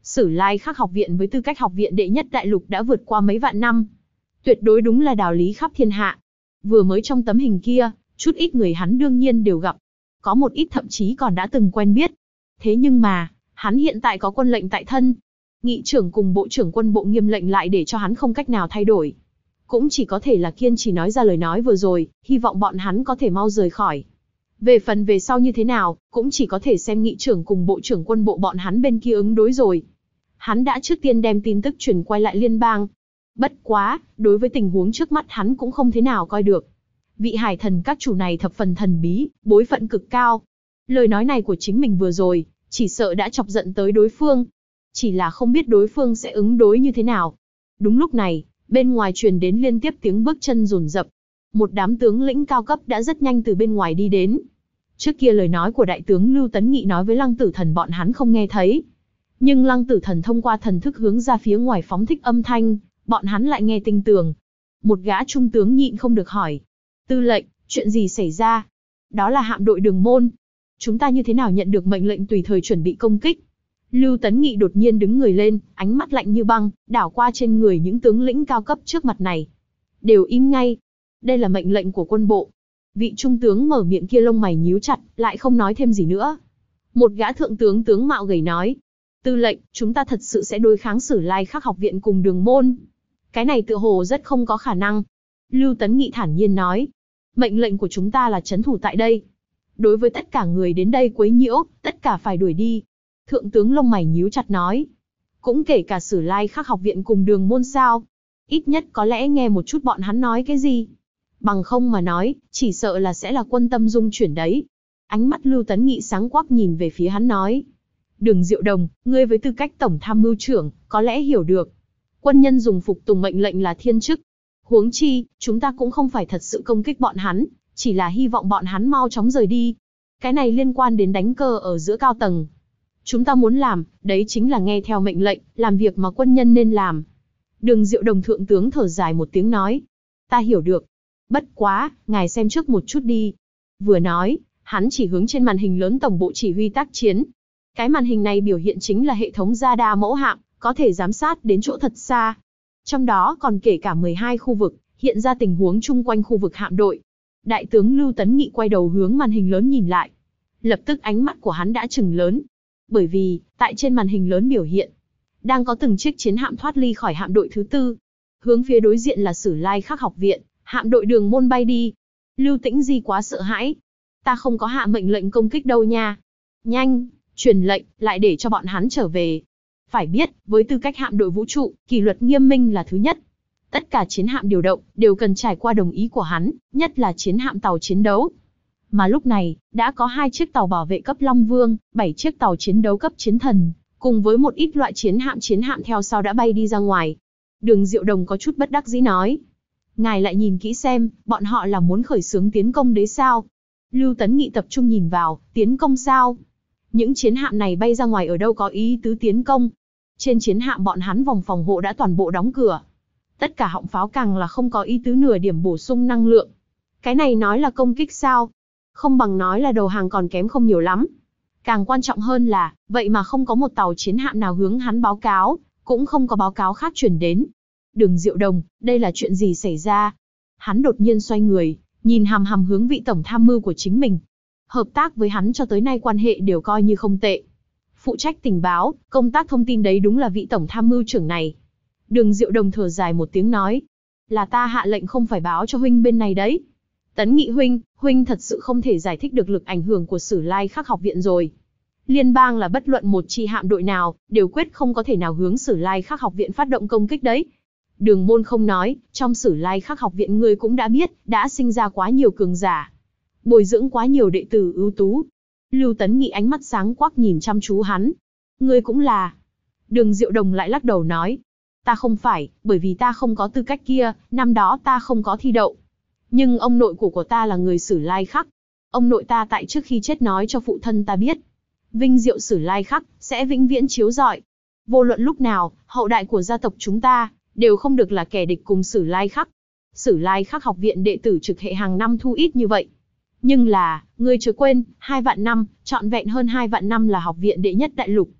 Speaker 1: Sử Lai Khắc học viện với tư cách học viện đệ nhất đại lục đã vượt qua mấy vạn năm. Tuyệt đối đúng là đạo lý khắp thiên hạ. Vừa mới trong tấm hình kia, chút ít người hắn đương nhiên đều gặp. Có một ít thậm chí còn đã từng quen biết. Thế nhưng mà, hắn hiện tại có quân lệnh tại thân. Nghị trưởng cùng bộ trưởng quân bộ nghiêm lệnh lại để cho hắn không cách nào thay đổi. Cũng chỉ có thể là kiên trì nói ra lời nói vừa rồi, hy vọng bọn hắn có thể mau rời khỏi. Về phần về sau như thế nào, cũng chỉ có thể xem nghị trưởng cùng bộ trưởng quân bộ bọn hắn bên kia ứng đối rồi. Hắn đã trước tiên đem tin tức truyền quay lại liên bang. Bất quá, đối với tình huống trước mắt hắn cũng không thế nào coi được. Vị hải thần các chủ này thập phần thần bí, bối phận cực cao. Lời nói này của chính mình vừa rồi, chỉ sợ đã chọc giận tới đối phương. Chỉ là không biết đối phương sẽ ứng đối như thế nào. Đúng lúc này, bên ngoài truyền đến liên tiếp tiếng bước chân dồn dập. Một đám tướng lĩnh cao cấp đã rất nhanh từ bên ngoài đi đến. Trước kia lời nói của đại tướng Lưu Tấn Nghị nói với Lăng Tử Thần bọn hắn không nghe thấy. Nhưng Lăng Tử Thần thông qua thần thức hướng ra phía ngoài phóng thích âm thanh, bọn hắn lại nghe tinh tường. Một gã trung tướng nhịn không được hỏi. Tư lệnh, chuyện gì xảy ra? Đó là hạm đội Đường Môn. Chúng ta như thế nào nhận được mệnh lệnh tùy thời chuẩn bị công kích? Lưu Tấn Nghị đột nhiên đứng người lên, ánh mắt lạnh như băng, đảo qua trên người những tướng lĩnh cao cấp trước mặt này. Đều im ngay. Đây là mệnh lệnh của quân bộ. Vị trung tướng mở miệng kia lông mày nhíu chặt, lại không nói thêm gì nữa. Một gã thượng tướng tướng mạo gầy nói. Tư lệnh, chúng ta thật sự sẽ đối kháng Sử Lai Khắc học viện cùng Đường Môn. Cái này tựa hồ rất không có khả năng. Lưu Tấn Nghị thản nhiên nói. Mệnh lệnh của chúng ta là trấn thủ tại đây. Đối với tất cả người đến đây quấy nhiễu, tất cả phải đuổi đi. Thượng tướng lông mày nhíu chặt nói. Cũng kể cả Sử Lai Khắc học viện cùng Đường Môn sao? Ít nhất có lẽ nghe một chút bọn hắn nói cái gì. Bằng không mà nói, chỉ sợ là sẽ là quân tâm dung chuyển đấy. Ánh mắt Lưu Tấn Nghị sáng quắc nhìn về phía hắn nói. Đường Diệu Đồng, ngươi với tư cách tổng tham mưu trưởng, có lẽ hiểu được. Quân nhân dùng phục tùng mệnh lệnh là thiên chức. Huống chi, chúng ta cũng không phải thật sự công kích bọn hắn, chỉ là hy vọng bọn hắn mau chóng rời đi. Cái này liên quan đến đánh cờ ở giữa cao tầng. Chúng ta muốn làm, đấy chính là nghe theo mệnh lệnh, làm việc mà quân nhân nên làm. Đường Diệu Đồng thượng tướng thở dài một tiếng nói. Ta hiểu được. Bất quá, ngài xem trước một chút đi. Vừa nói, hắn chỉ hướng trên màn hình lớn tổng bộ chỉ huy tác chiến. Cái màn hình này biểu hiện chính là hệ thống radar mẫu hạm, có thể giám sát đến chỗ thật xa. Trong đó còn kể cả 12 khu vực, hiện ra tình huống chung quanh khu vực hạm đội. Đại tướng Lưu Tấn Nghị quay đầu hướng màn hình lớn nhìn lại. Lập tức ánh mắt của hắn đã trừng lớn. Bởi vì, tại trên màn hình lớn biểu hiện, đang có từng chiếc chiến hạm thoát ly khỏi hạm đội thứ 4. Hướng phía đối diện là Sử Lai Khắc học viện, hạm đội Đường Môn bay đi. Lưu Tĩnh Di quá sợ hãi. Ta không có hạ mệnh lệnh công kích đâu nha. Nhanh, truyền lệnh, lại để cho bọn hắn trở về. Phải biết, với tư cách hạm đội vũ trụ, kỷ luật nghiêm minh là thứ nhất. Tất cả chiến hạm điều động, đều cần trải qua đồng ý của hắn, nhất là chiến hạm tàu chiến đấu. Mà lúc này, đã có 2 chiếc tàu bảo vệ cấp Long Vương, 7 chiếc tàu chiến đấu cấp Chiến Thần, cùng với một ít loại chiến hạm theo sau đã bay đi ra ngoài. Đường Diệu Đồng có chút bất đắc dĩ nói. Ngài lại nhìn kỹ xem, bọn họ là muốn khởi xướng tiến công đấy sao? Lưu Tấn Nghị tập trung nhìn vào, tiến công sao? Những chiến hạm này bay ra ngoài ở đâu có ý tứ tiến công? Trên chiến hạm bọn hắn vòng phòng hộ đã toàn bộ đóng cửa. Tất cả họng pháo càng là không có ý tứ nửa điểm bổ sung năng lượng. Cái này nói là công kích sao? Không bằng nói là đầu hàng còn kém không nhiều lắm. Càng quan trọng hơn là, vậy mà không có một tàu chiến hạm nào hướng hắn báo cáo, cũng không có báo cáo khác chuyển đến. Đường Diệu Đồng, đây là chuyện gì xảy ra? Hắn đột nhiên xoay người, nhìn hằm hằm hướng vị tổng tham mưu của chính mình. Hợp tác với hắn cho tới nay quan hệ đều coi như không tệ. Phụ trách tình báo, công tác thông tin đấy đúng là vị tổng tham mưu trưởng này. Đường Diệu Đồng thở dài một tiếng nói. Là ta hạ lệnh không phải báo cho huynh bên này đấy. Tấn Nghị huynh thật sự không thể giải thích được lực ảnh hưởng của Sử Lai Khắc học viện rồi. Liên bang là bất luận một chi hạm đội nào, đều quyết không có thể nào hướng Sử Lai Khắc học viện phát động công kích đấy. Đường Môn không nói, trong Sử Lai Khắc học viện ngươi cũng đã biết, đã sinh ra quá nhiều cường giả. Bồi dưỡng quá nhiều đệ tử ưu tú. Lưu Tấn Nghị ánh mắt sáng quắc nhìn chăm chú hắn. Ngươi cũng là. Đường Diệu Đồng lại lắc đầu nói. Ta không phải, bởi vì ta không có tư cách kia, năm đó ta không có thi đậu. Nhưng ông nội của ta là người Sử Lai Khắc. Ông nội ta tại trước khi chết nói cho phụ thân ta biết. Vinh diệu Sử Lai Khắc, sẽ vĩnh viễn chiếu rọi. Vô luận lúc nào, hậu đại của gia tộc chúng ta, đều không được là kẻ địch cùng Sử Lai Khắc. Sử Lai Khắc học viện đệ tử trực hệ hàng năm thu ít như vậy. Nhưng là, ngươi chớ quên, 2 vạn năm, trọn vẹn hơn 2 vạn năm là học viện đệ nhất đại lục.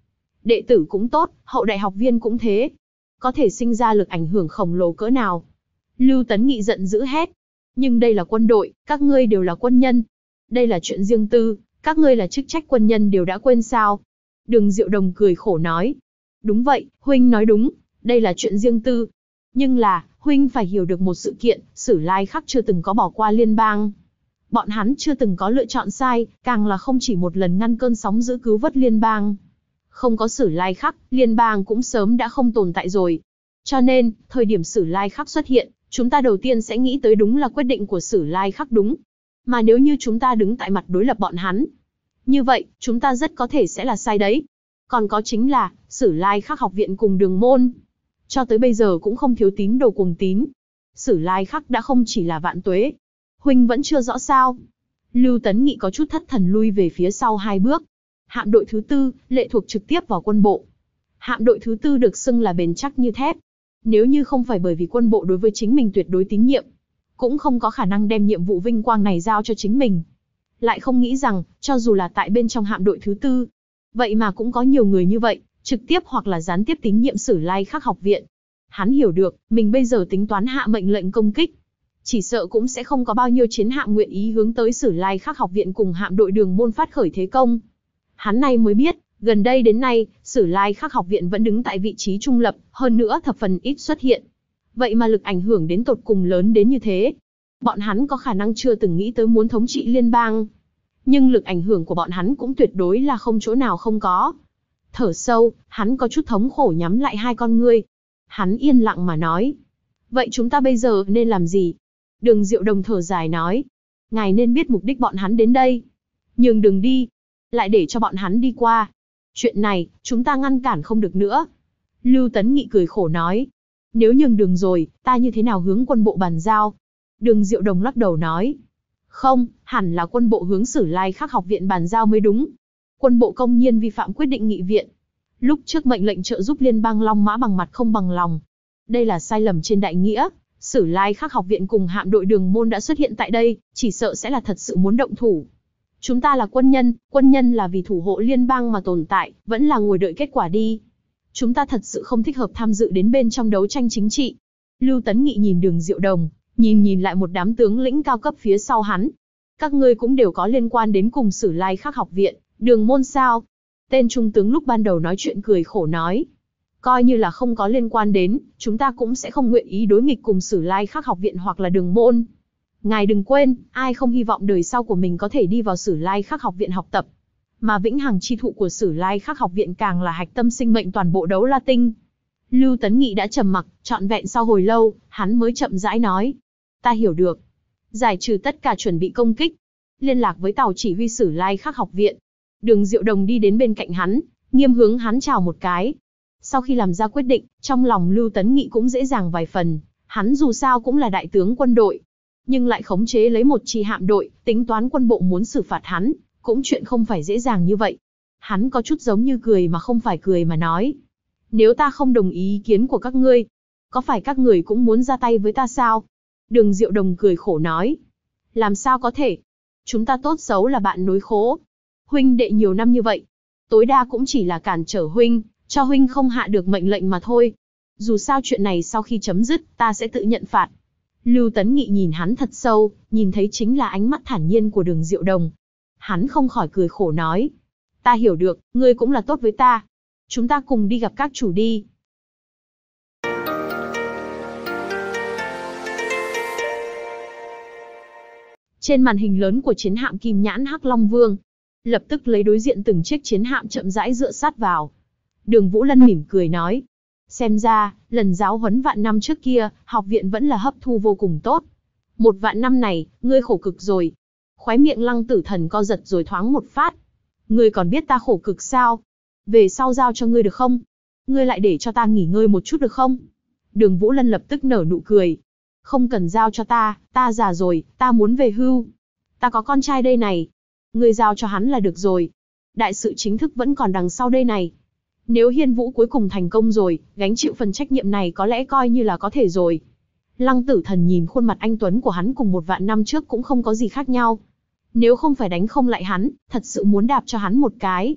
Speaker 1: Đệ tử cũng tốt, hậu đại học viên cũng thế. Có thể sinh ra lực ảnh hưởng khổng lồ cỡ nào. Lưu Tấn Nghị giận dữ hét. Nhưng đây là quân đội, các ngươi đều là quân nhân. Đây là chuyện riêng tư, các ngươi là chức trách quân nhân đều đã quên sao? Đường Diệu Đồng cười khổ nói. Đúng vậy, huynh nói đúng, đây là chuyện riêng tư. Nhưng là, huynh phải hiểu được một sự kiện, Sử Lai Khắc chưa từng có bỏ qua liên bang. Bọn hắn chưa từng có lựa chọn sai, càng là không chỉ một lần ngăn cơn sóng dữ cứu vớt liên bang. Không có Sử Lai Khắc, liên bang cũng sớm đã không tồn tại rồi. Cho nên, thời điểm Sử Lai Khắc xuất hiện, chúng ta đầu tiên sẽ nghĩ tới đúng là quyết định của Sử Lai Khắc đúng. Mà nếu như chúng ta đứng tại mặt đối lập bọn hắn, như vậy, chúng ta rất có thể sẽ là sai đấy. Còn có chính là, Sử Lai Khắc học viện cùng Đường Môn. Cho tới bây giờ cũng không thiếu tín đồ cuồng tín. Sử Lai Khắc đã không chỉ là vạn tuế. Huynh vẫn chưa rõ sao? Lưu Tấn Nghị có chút thất thần lui về phía sau 2 bước. Hạm đội thứ 4, lệ thuộc trực tiếp vào quân bộ. Hạm đội thứ 4 được xưng là bền chắc như thép. Nếu như không phải bởi vì quân bộ đối với chính mình tuyệt đối tín nhiệm, cũng không có khả năng đem nhiệm vụ vinh quang này giao cho chính mình. Lại không nghĩ rằng, cho dù là tại bên trong hạm đội thứ 4, vậy mà cũng có nhiều người như vậy, trực tiếp hoặc là gián tiếp tín nhiệm Sử Lai Khắc học viện. Hắn hiểu được, mình bây giờ tính toán hạ mệnh lệnh công kích, chỉ sợ cũng sẽ không có bao nhiêu chiến hạm nguyện ý hướng tới Sử Lai Khắc học viện cùng hạm đội Đường Môn phát khởi thế công. Hắn nay mới biết, gần đây đến nay, Sử Lai Khắc học viện vẫn đứng tại vị trí trung lập, hơn nữa thập phần ít xuất hiện. Vậy mà lực ảnh hưởng đến tột cùng lớn đến như thế. Bọn hắn có khả năng chưa từng nghĩ tới muốn thống trị liên bang. Nhưng lực ảnh hưởng của bọn hắn cũng tuyệt đối là không chỗ nào không có. Thở sâu, hắn có chút thống khổ nhắm lại 2 con ngươi. Hắn yên lặng mà nói. Vậy chúng ta bây giờ nên làm gì? Đường Diệu Đồng thở dài nói. Ngài nên biết mục đích bọn hắn đến đây. Nhường đường đi. Lại để cho bọn hắn đi qua. Chuyện này, chúng ta ngăn cản không được nữa. Lưu Tấn Nghị cười khổ nói. Nếu nhường đường rồi, ta như thế nào hướng quân bộ bàn giao? Đường Diệu Đồng lắc đầu nói. Không, hẳn là quân bộ hướng Sử Lai Khắc học viện bàn giao mới đúng. Quân bộ công nhiên vi phạm quyết định nghị viện. Lúc trước mệnh lệnh trợ giúp liên bang Long Mã bằng mặt không bằng lòng. Đây là sai lầm trên đại nghĩa. Sử Lai Khắc học viện cùng hạm đội Đường Môn đã xuất hiện tại đây, chỉ sợ sẽ là thật sự muốn động thủ. Chúng ta là quân nhân là vì thủ hộ liên bang mà tồn tại, vẫn là ngồi đợi kết quả đi. Chúng ta thật sự không thích hợp tham dự đến bên trong đấu tranh chính trị. Lưu Tấn Nghị nhìn Đường Diệu Đồng, nhìn lại một đám tướng lĩnh cao cấp phía sau hắn. Các ngươi cũng đều có liên quan đến cùng Sử Lai Khắc học viện, Đường Môn sao? Tên trung tướng lúc ban đầu nói chuyện cười khổ nói. Coi như là không có liên quan đến, chúng ta cũng sẽ không nguyện ý đối nghịch cùng Sử Lai Khắc học viện hoặc là Đường Môn. Ngài đừng quên, ai không hy vọng đời sau của mình có thể đi vào Sử Lai Khắc học viện học tập. Mà vĩnh hằng chi thụ của Sử Lai Khắc học viện càng là hạch tâm sinh mệnh toàn bộ Đấu La Tinh. Lưu Tấn Nghị đã trầm mặc, trọn vẹn sau hồi lâu, hắn mới chậm rãi nói. Ta hiểu được. Giải trừ tất cả chuẩn bị công kích. Liên lạc với tàu chỉ huy Sử Lai Khắc học viện. Đường Diệu Đồng đi đến bên cạnh hắn, nghiêm hướng hắn chào một cái. Sau khi làm ra quyết định, trong lòng Lưu Tấn Nghị cũng dễ dàng vài phần. Hắn dù sao cũng là đại tướng quân đội, nhưng lại khống chế lấy một chi hạm đội, tính toán quân bộ muốn xử phạt hắn, cũng chuyện không phải dễ dàng như vậy. Hắn có chút giống như cười mà không phải cười mà nói. Nếu ta không đồng ý kiến của các ngươi, có phải các người cũng muốn ra tay với ta sao? Đường Diệu Đồng cười khổ nói. Làm sao có thể? Chúng ta tốt xấu là bạn nối khố. Huynh đệ nhiều năm như vậy, tối đa cũng chỉ là cản trở huynh, cho huynh không hạ được mệnh lệnh mà thôi. Dù sao chuyện này sau khi chấm dứt, ta sẽ tự nhận phạt. Lưu Tấn Nghị nhìn hắn thật sâu, nhìn thấy chính là ánh mắt thản nhiên của Đường Diệu Đồng. Hắn không khỏi cười khổ nói. Ta hiểu được, ngươi cũng là tốt với ta. Chúng ta cùng đi gặp các chủ đi. Trên màn hình lớn của chiến hạm Kim Nhãn Hắc Long Vương, lập tức lấy đối diện từng chiếc chiến hạm chậm rãi dựa sát vào. Đường Vũ Lân mỉm cười nói. Xem ra, lần giáo huấn vạn năm trước kia, học viện vẫn là hấp thu vô cùng tốt. 1 vạn năm này, ngươi khổ cực rồi. Khóe miệng Lăng Tử Thần co giật rồi thoáng một phát. Ngươi còn biết ta khổ cực sao? Về sau giao cho ngươi được không? Ngươi lại để cho ta nghỉ ngơi một chút được không? Đường Vũ Lân lập tức nở nụ cười. Không cần giao cho ta già rồi, ta muốn về hưu. Ta có con trai đây này. Ngươi giao cho hắn là được rồi. Đại sự chính thức vẫn còn đằng sau đây này. Nếu Hiên Vũ cuối cùng thành công rồi, gánh chịu phần trách nhiệm này có lẽ coi như là có thể rồi. Lăng Tử Thần nhìn khuôn mặt anh tuấn của hắn cùng 1 vạn năm trước cũng không có gì khác nhau. Nếu không phải đánh không lại hắn, thật sự muốn đạp cho hắn một cái.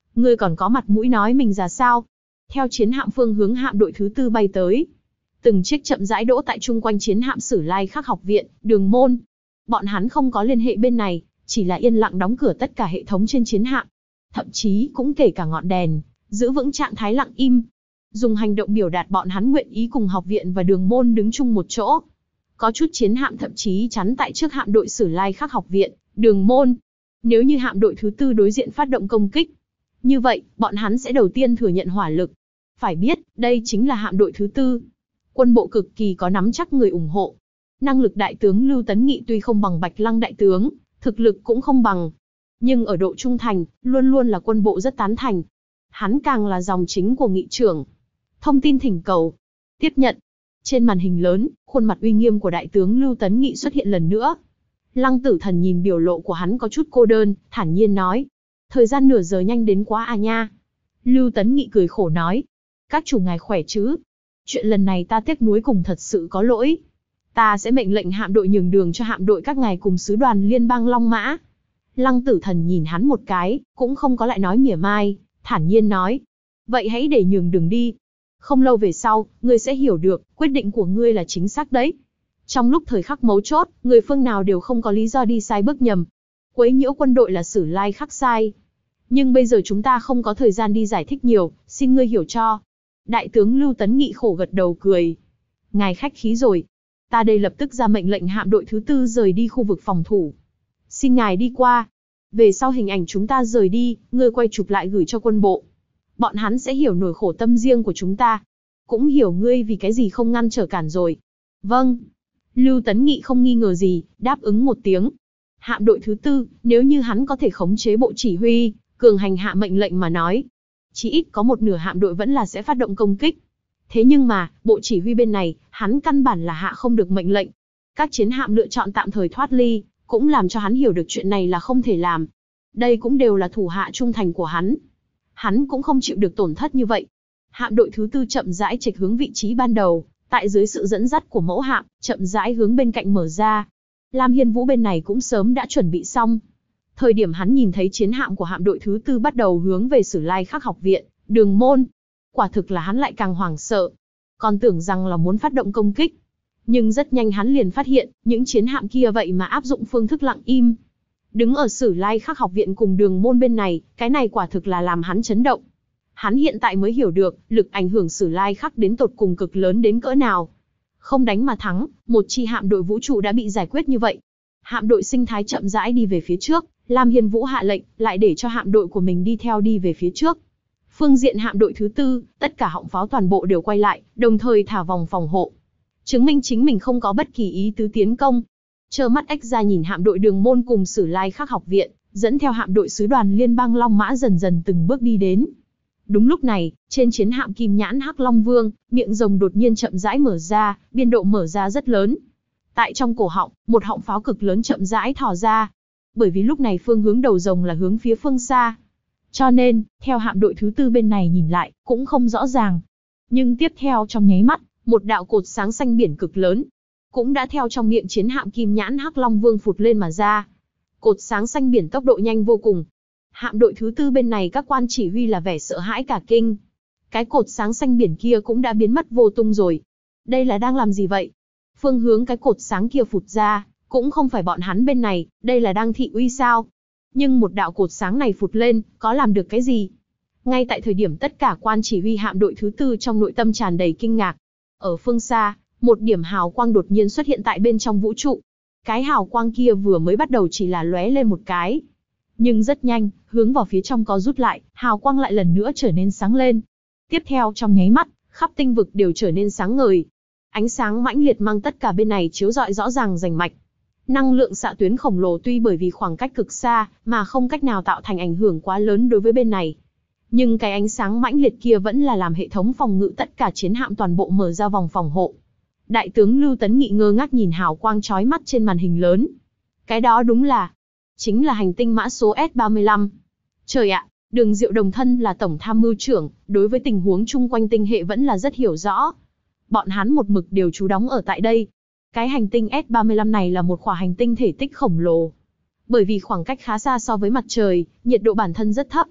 Speaker 1: Ngươi còn có mặt mũi nói mình ra sao? Theo chiến hạm phương hướng hạm đội thứ tư bay tới. Từng chiếc chậm rãi đỗ tại chung quanh chiến hạm Sử Lai Khắc học viện, Đường Môn. Bọn hắn không có liên hệ bên này, chỉ là yên lặng đóng cửa tất cả hệ thống trên chiến hạm. Thậm chí cũng kể cả ngọn đèn, giữ vững trạng thái lặng im. Dùng hành động biểu đạt bọn hắn nguyện ý cùng học viện và Đường Môn đứng chung một chỗ. Có chút chiến hạm thậm chí chắn tại trước hạm đội Sử Lai Khắc học viện, Đường Môn. Nếu như hạm đội thứ tư đối diện phát động công kích, như vậy, bọn hắn sẽ đầu tiên thừa nhận hỏa lực. Phải biết, đây chính là hạm đội thứ tư. Quân bộ cực kỳ có nắm chắc người ủng hộ. Năng lực đại tướng Lưu Tấn Nghị tuy không bằng Bạch Lăng đại tướng, thực lực cũng không bằng. Nhưng ở độ trung thành, luôn luôn là quân bộ rất tán thành. Hắn càng là dòng chính của nghị trưởng. Thông tin thỉnh cầu. Tiếp nhận. Trên màn hình lớn, khuôn mặt uy nghiêm của đại tướng Lưu Tấn Nghị xuất hiện lần nữa. Lăng Tử Thần nhìn biểu lộ của hắn có chút cô đơn, thản nhiên nói. Thời gian nửa giờ nhanh đến quá à nha. Lưu Tấn Nghị cười khổ nói. Các chủ ngài khỏe chứ? Chuyện lần này ta tiếc nuối cùng thật sự có lỗi. Ta sẽ mệnh lệnh hạm đội nhường đường cho hạm đội các ngài cùng sứ đoàn liên bang Long Mã. Lăng Tử Thần nhìn hắn một cái, cũng không có lại nói mỉa mai, thản nhiên nói. Vậy hãy để nhường đường đi. Không lâu về sau, ngươi sẽ hiểu được, quyết định của ngươi là chính xác đấy. Trong lúc thời khắc mấu chốt, người phương nào đều không có lý do đi sai bước nhầm. Quấy nhiễu quân đội là Sử Lai Khắc sai. Nhưng bây giờ chúng ta không có thời gian đi giải thích nhiều, xin ngươi hiểu cho. Đại tướng Lưu Tấn Nghị khổ gật đầu cười. Ngài khách khí rồi. Ta đây lập tức ra mệnh lệnh hạm đội thứ tư rời đi khu vực phòng thủ. Xin ngài đi qua. Về sau hình ảnh chúng ta rời đi, ngươi quay chụp lại gửi cho quân bộ. Bọn hắn sẽ hiểu nỗi khổ tâm riêng của chúng ta. Cũng hiểu ngươi vì cái gì không ngăn trở cản rồi. Vâng. Lưu Tấn Nghị không nghi ngờ gì, đáp ứng một tiếng. Hạm đội thứ tư, nếu như hắn có thể khống chế bộ chỉ huy, cường hành hạ mệnh lệnh mà nói, chỉ ít có một nửa hạm đội vẫn là sẽ phát động công kích. Thế nhưng mà, bộ chỉ huy bên này, hắn căn bản là hạ không được mệnh lệnh. Các chiến hạm lựa chọn tạm thời thoát ly, cũng làm cho hắn hiểu được chuyện này là không thể làm. Đây cũng đều là thủ hạ trung thành của hắn. Hắn cũng không chịu được tổn thất như vậy. Hạm đội thứ tư chậm rãi chệch hướng vị trí ban đầu, tại dưới sự dẫn dắt của mẫu hạm, chậm rãi hướng bên cạnh mở ra. Lam Hiên Vũ bên này cũng sớm đã chuẩn bị xong. Thời điểm hắn nhìn thấy chiến hạm của hạm đội thứ tư bắt đầu hướng về Sử Lai Khắc học viện, Đường Môn, quả thực là hắn lại càng hoảng sợ. Còn tưởng rằng là muốn phát động công kích. Nhưng rất nhanh hắn liền phát hiện, những chiến hạm kia vậy mà áp dụng phương thức lặng im. Đứng ở Sử Lai Khắc học viện cùng Đường Môn bên này, cái này quả thực là làm hắn chấn động. Hắn hiện tại mới hiểu được, lực ảnh hưởng Sử Lai Khắc đến tột cùng cực lớn đến cỡ nào. Không đánh mà thắng, một chi hạm đội vũ trụ đã bị giải quyết như vậy. Hạm đội sinh thái chậm rãi đi về phía trước, Lam Hiên Vũ hạ lệnh, lại để cho hạm đội của mình đi theo đi về phía trước. Phương diện hạm đội thứ tư, tất cả họng pháo toàn bộ đều quay lại, đồng thời thả vòng phòng hộ. Chứng minh chính mình không có bất kỳ ý tứ tiến công. Trơ mắt ếch ra nhìn hạm đội Đường Môn cùng Sử Lai Khắc học viện, dẫn theo hạm đội sứ đoàn liên bang Long Mã dần dần từng bước đi đến. Đúng lúc này, trên chiến hạm Kim Nhãn Hắc Long Vương, miệng rồng đột nhiên chậm rãi mở ra, biên độ mở ra rất lớn. Tại trong cổ họng, một họng pháo cực lớn chậm rãi thò ra. Bởi vì lúc này phương hướng đầu rồng là hướng phía phương xa. Cho nên, theo hạm đội thứ tư bên này nhìn lại, cũng không rõ ràng. Nhưng tiếp theo trong nháy mắt, một đạo cột sáng xanh biển cực lớn, cũng đã theo trong miệng chiến hạm Kim Nhãn Hắc Long Vương phụt lên mà ra. Cột sáng xanh biển tốc độ nhanh vô cùng. Hạm đội thứ tư bên này các quan chỉ huy là vẻ sợ hãi cả kinh. Cái cột sáng xanh biển kia cũng đã biến mất vô tung rồi. Đây là đang làm gì vậy? Phương hướng cái cột sáng kia phụt ra, cũng không phải bọn hắn bên này, đây là đang thị uy sao? Nhưng một đạo cột sáng này phụt lên, có làm được cái gì? Ngay tại thời điểm tất cả quan chỉ huy hạm đội thứ tư trong nội tâm tràn đầy kinh ngạc. Ở phương xa, một điểm hào quang đột nhiên xuất hiện tại bên trong vũ trụ. Cái hào quang kia vừa mới bắt đầu chỉ là lóe lên một cái. Nhưng rất nhanh, hướng vào phía trong có rút lại, hào quang lại lần nữa trở nên sáng lên. Tiếp theo trong nháy mắt, khắp tinh vực đều trở nên sáng ngời. Ánh sáng mãnh liệt mang tất cả bên này chiếu rọi rõ ràng rành mạch. Năng lượng xạ tuyến khổng lồ tuy bởi vì khoảng cách cực xa, mà không cách nào tạo thành ảnh hưởng quá lớn đối với bên này. Nhưng cái ánh sáng mãnh liệt kia vẫn là làm hệ thống phòng ngự tất cả chiến hạm toàn bộ mở ra vòng phòng hộ. Đại tướng Lưu Tấn Nghị ngơ ngác nhìn hào quang chói mắt trên màn hình lớn. Cái đó chính là hành tinh mã số S35. Trời ạ, Đường Diệu Đồng thân là tổng tham mưu trưởng, đối với tình huống chung quanh tinh hệ vẫn là rất hiểu rõ. Bọn hắn một mực đều trú đóng ở tại đây. Cái hành tinh S35 này là một khỏa hành tinh thể tích khổng lồ. Bởi vì khoảng cách khá xa so với mặt trời, nhiệt độ bản thân rất thấp.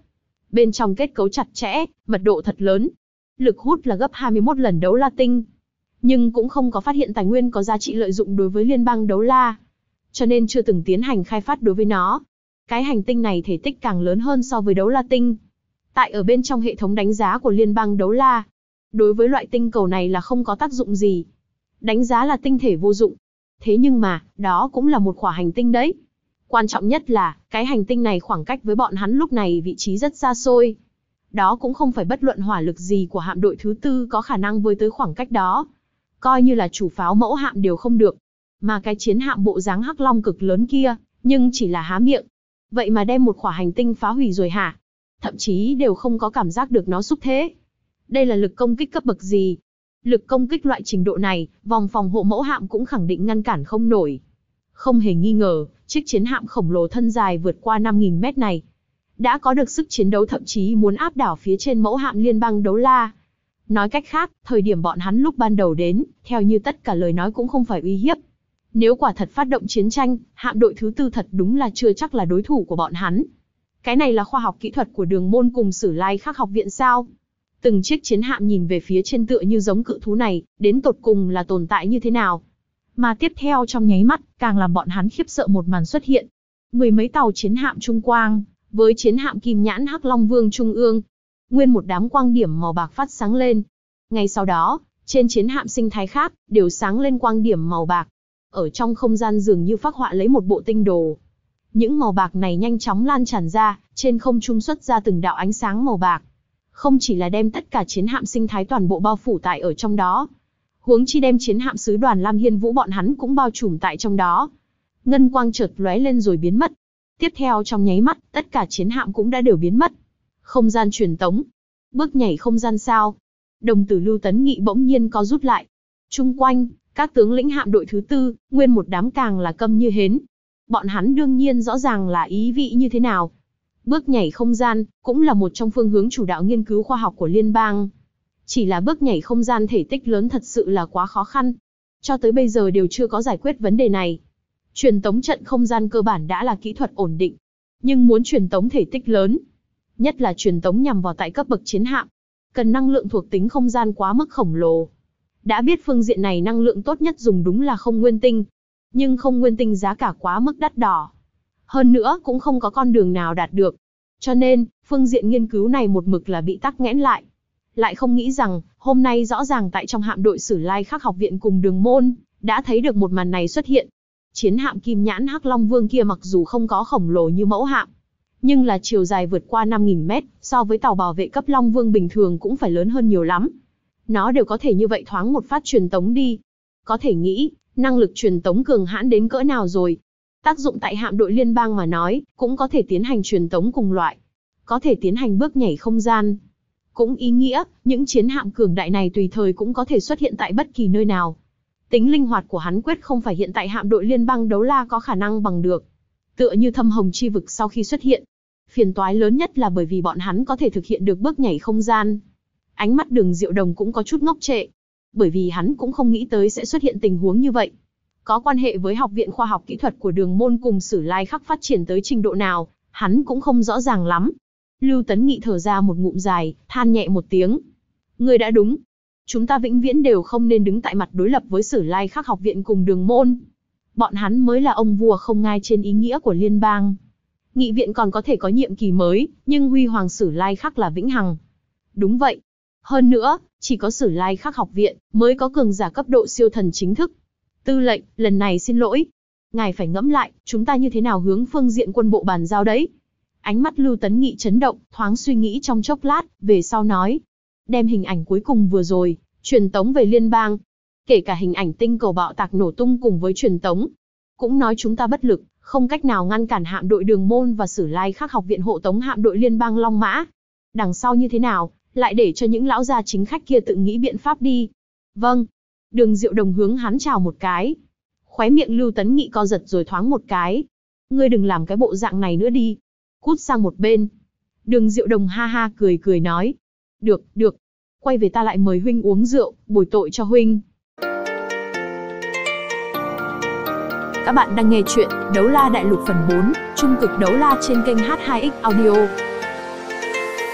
Speaker 1: Bên trong kết cấu chặt chẽ, mật độ thật lớn. Lực hút là gấp 21 lần đấu la tinh. Nhưng cũng không có phát hiện tài nguyên có giá trị lợi dụng đối với liên bang đấu la. Cho nên chưa từng tiến hành khai phát đối với nó. Cái hành tinh này thể tích càng lớn hơn so với đấu la tinh. Tại ở bên trong hệ thống đánh giá của liên bang đấu la. Đối với loại tinh cầu này là không có tác dụng gì. Đánh giá là tinh thể vô dụng. Thế nhưng mà, đó cũng là một khỏa hành tinh đấy. Quan trọng nhất là, cái hành tinh này khoảng cách với bọn hắn lúc này vị trí rất xa xôi. Đó cũng không phải bất luận hỏa lực gì của hạm đội thứ tư có khả năng với tới khoảng cách đó. Coi như là chủ pháo mẫu hạm đều không được. Mà cái chiến hạm bộ dáng hắc long cực lớn kia, nhưng chỉ là há miệng. Vậy mà đem một khỏa hành tinh phá hủy rồi hả? Thậm chí đều không có cảm giác được nó xúc thế. Đây là lực công kích cấp bậc gì? Lực công kích loại trình độ này, vòng phòng hộ mẫu hạm cũng khẳng định ngăn cản không nổi. Không hề nghi ngờ, chiếc chiến hạm khổng lồ thân dài vượt qua 5.000 mét này đã có được sức chiến đấu thậm chí muốn áp đảo phía trên mẫu hạm liên bang đấu la. Nói cách khác, thời điểm bọn hắn lúc ban đầu đến, theo như tất cả lời nói cũng không phải uy hiếp. Nếu quả thật phát động chiến tranh, hạm đội thứ tư thật đúng là chưa chắc là đối thủ của bọn hắn. Cái này là khoa học kỹ thuật của Đường Môn cùng Sử Lai Khắc học viện sao? Từng chiếc chiến hạm nhìn về phía trên tựa như giống cự thú này, đến tột cùng là tồn tại như thế nào? Mà tiếp theo trong nháy mắt, càng làm bọn hắn khiếp sợ một màn xuất hiện. Mười mấy tàu chiến hạm trung quang, với chiến hạm kim nhãn Hắc Long Vương trung ương. Nguyên một đám quang điểm màu bạc phát sáng lên. Ngay sau đó, trên chiến hạm sinh thái khác, đều sáng lên quang điểm màu bạc. Ở trong không gian dường như phác họa lấy một bộ tinh đồ. Những màu bạc này nhanh chóng lan tràn ra, trên không trung xuất ra từng đạo ánh sáng màu bạc. Không chỉ là đem tất cả chiến hạm sinh thái toàn bộ bao phủ tại ở trong đó. Huống chi đem chiến hạm sứ đoàn Lam Hiên Vũ bọn hắn cũng bao trùm tại trong đó. Ngân quang chợt lóe lên rồi biến mất. Tiếp theo trong nháy mắt, tất cả chiến hạm cũng đã đều biến mất. Không gian truyền tống. Bước nhảy không gian sao. Đồng tử Lưu Tấn Nghị bỗng nhiên co rút lại. Chung quanh, các tướng lĩnh hạm đội thứ tư, nguyên một đám càng là câm như hến. Bọn hắn đương nhiên rõ ràng là ý vị như thế nào. Bước nhảy không gian, cũng là một trong phương hướng chủ đạo nghiên cứu khoa học của liên bang. Chỉ là bước nhảy không gian thể tích lớn thật sự là quá khó khăn. Cho tới bây giờ đều chưa có giải quyết vấn đề này. Truyền tống trận không gian cơ bản đã là kỹ thuật ổn định. Nhưng muốn truyền tống thể tích lớn, nhất là truyền tống nhằm vào tại cấp bậc chiến hạm, cần năng lượng thuộc tính không gian quá mức khổng lồ. Đã biết phương diện này năng lượng tốt nhất dùng đúng là không nguyên tinh. Nhưng không nguyên tinh giá cả quá mức đắt đỏ. Hơn nữa cũng không có con đường nào đạt được. Cho nên, phương diện nghiên cứu này một mực là bị tắc nghẽn lại. Lại không nghĩ rằng, hôm nay rõ ràng tại trong hạm đội Sử Lai Khắc học viện cùng Đường Môn, đã thấy được một màn này xuất hiện. Chiến hạm kim nhãn Hắc Long Vương kia mặc dù không có khổng lồ như mẫu hạm, nhưng là chiều dài vượt qua 5.000 mét, so với tàu bảo vệ cấp Long Vương bình thường cũng phải lớn hơn nhiều lắm. Nó đều có thể như vậy thoáng một phát truyền tống đi. Có thể nghĩ, năng lực truyền tống cường hãn đến cỡ nào rồi. Tác dụng tại hạm đội liên bang mà nói, cũng có thể tiến hành truyền tống cùng loại. Có thể tiến hành bước nhảy không gian. Cũng ý nghĩa, những chiến hạm cường đại này tùy thời cũng có thể xuất hiện tại bất kỳ nơi nào. Tính linh hoạt của hắn quyết không phải hiện tại hạm đội liên bang đấu la có khả năng bằng được. Tựa như thâm hồng chi vực sau khi xuất hiện. Phiền toái lớn nhất là bởi vì bọn hắn có thể thực hiện được bước nhảy không gian. Ánh mắt Đường Diệu Đồng cũng có chút ngốc trệ. Bởi vì hắn cũng không nghĩ tới sẽ xuất hiện tình huống như vậy. Có quan hệ với Học viện Khoa học Kỹ thuật của Đường Môn cùng Sử Lai Khắc phát triển tới trình độ nào, hắn cũng không rõ ràng lắm. Lưu Tấn Nghị thở ra một ngụm dài, than nhẹ một tiếng. Người đã đúng. Chúng ta vĩnh viễn đều không nên đứng tại mặt đối lập với Sử Lai Khắc học viện cùng Đường Môn. Bọn hắn mới là ông vua không ngai trên ý nghĩa của liên bang. Nghị viện còn có thể có nhiệm kỳ mới, nhưng huy hoàng Sử Lai Khắc là vĩnh hằng. Đúng vậy. Hơn nữa, chỉ có Sử Lai Khắc học viện mới có cường giả cấp độ siêu thần chính thức. Tư lệnh, lần này xin lỗi. Ngài phải ngẫm lại, chúng ta như thế nào hướng phương diện quân bộ bàn giao đấy. Ánh mắt Lưu Tấn Nghị chấn động, thoáng suy nghĩ trong chốc lát, về sau nói. Đem hình ảnh cuối cùng vừa rồi, truyền tống về liên bang. Kể cả hình ảnh tinh cầu bạo tạc nổ tung cùng với truyền tống. Cũng nói chúng ta bất lực, không cách nào ngăn cản hạm đội Đường Môn và Sử Lai Khắc học viện hộ tống hạm đội liên bang Long Mã. Đằng sau như thế nào, lại để cho những lão gia chính khách kia tự nghĩ biện pháp đi. Vâng. Đường Diệu Đồng hướng hắn chào một cái. Khóe miệng Lưu Tấn Nghị co giật rồi thoáng một cái. Ngươi đừng làm cái bộ dạng này nữa đi. Cút sang một bên. Đường Diệu Đồng ha ha cười cười nói. Được, được. Quay về ta lại mời huynh uống rượu, bồi tội cho huynh. Các bạn đang nghe chuyện Đấu La Đại Lục phần 4, Trung cực Đấu La trên kênh H2X Audio.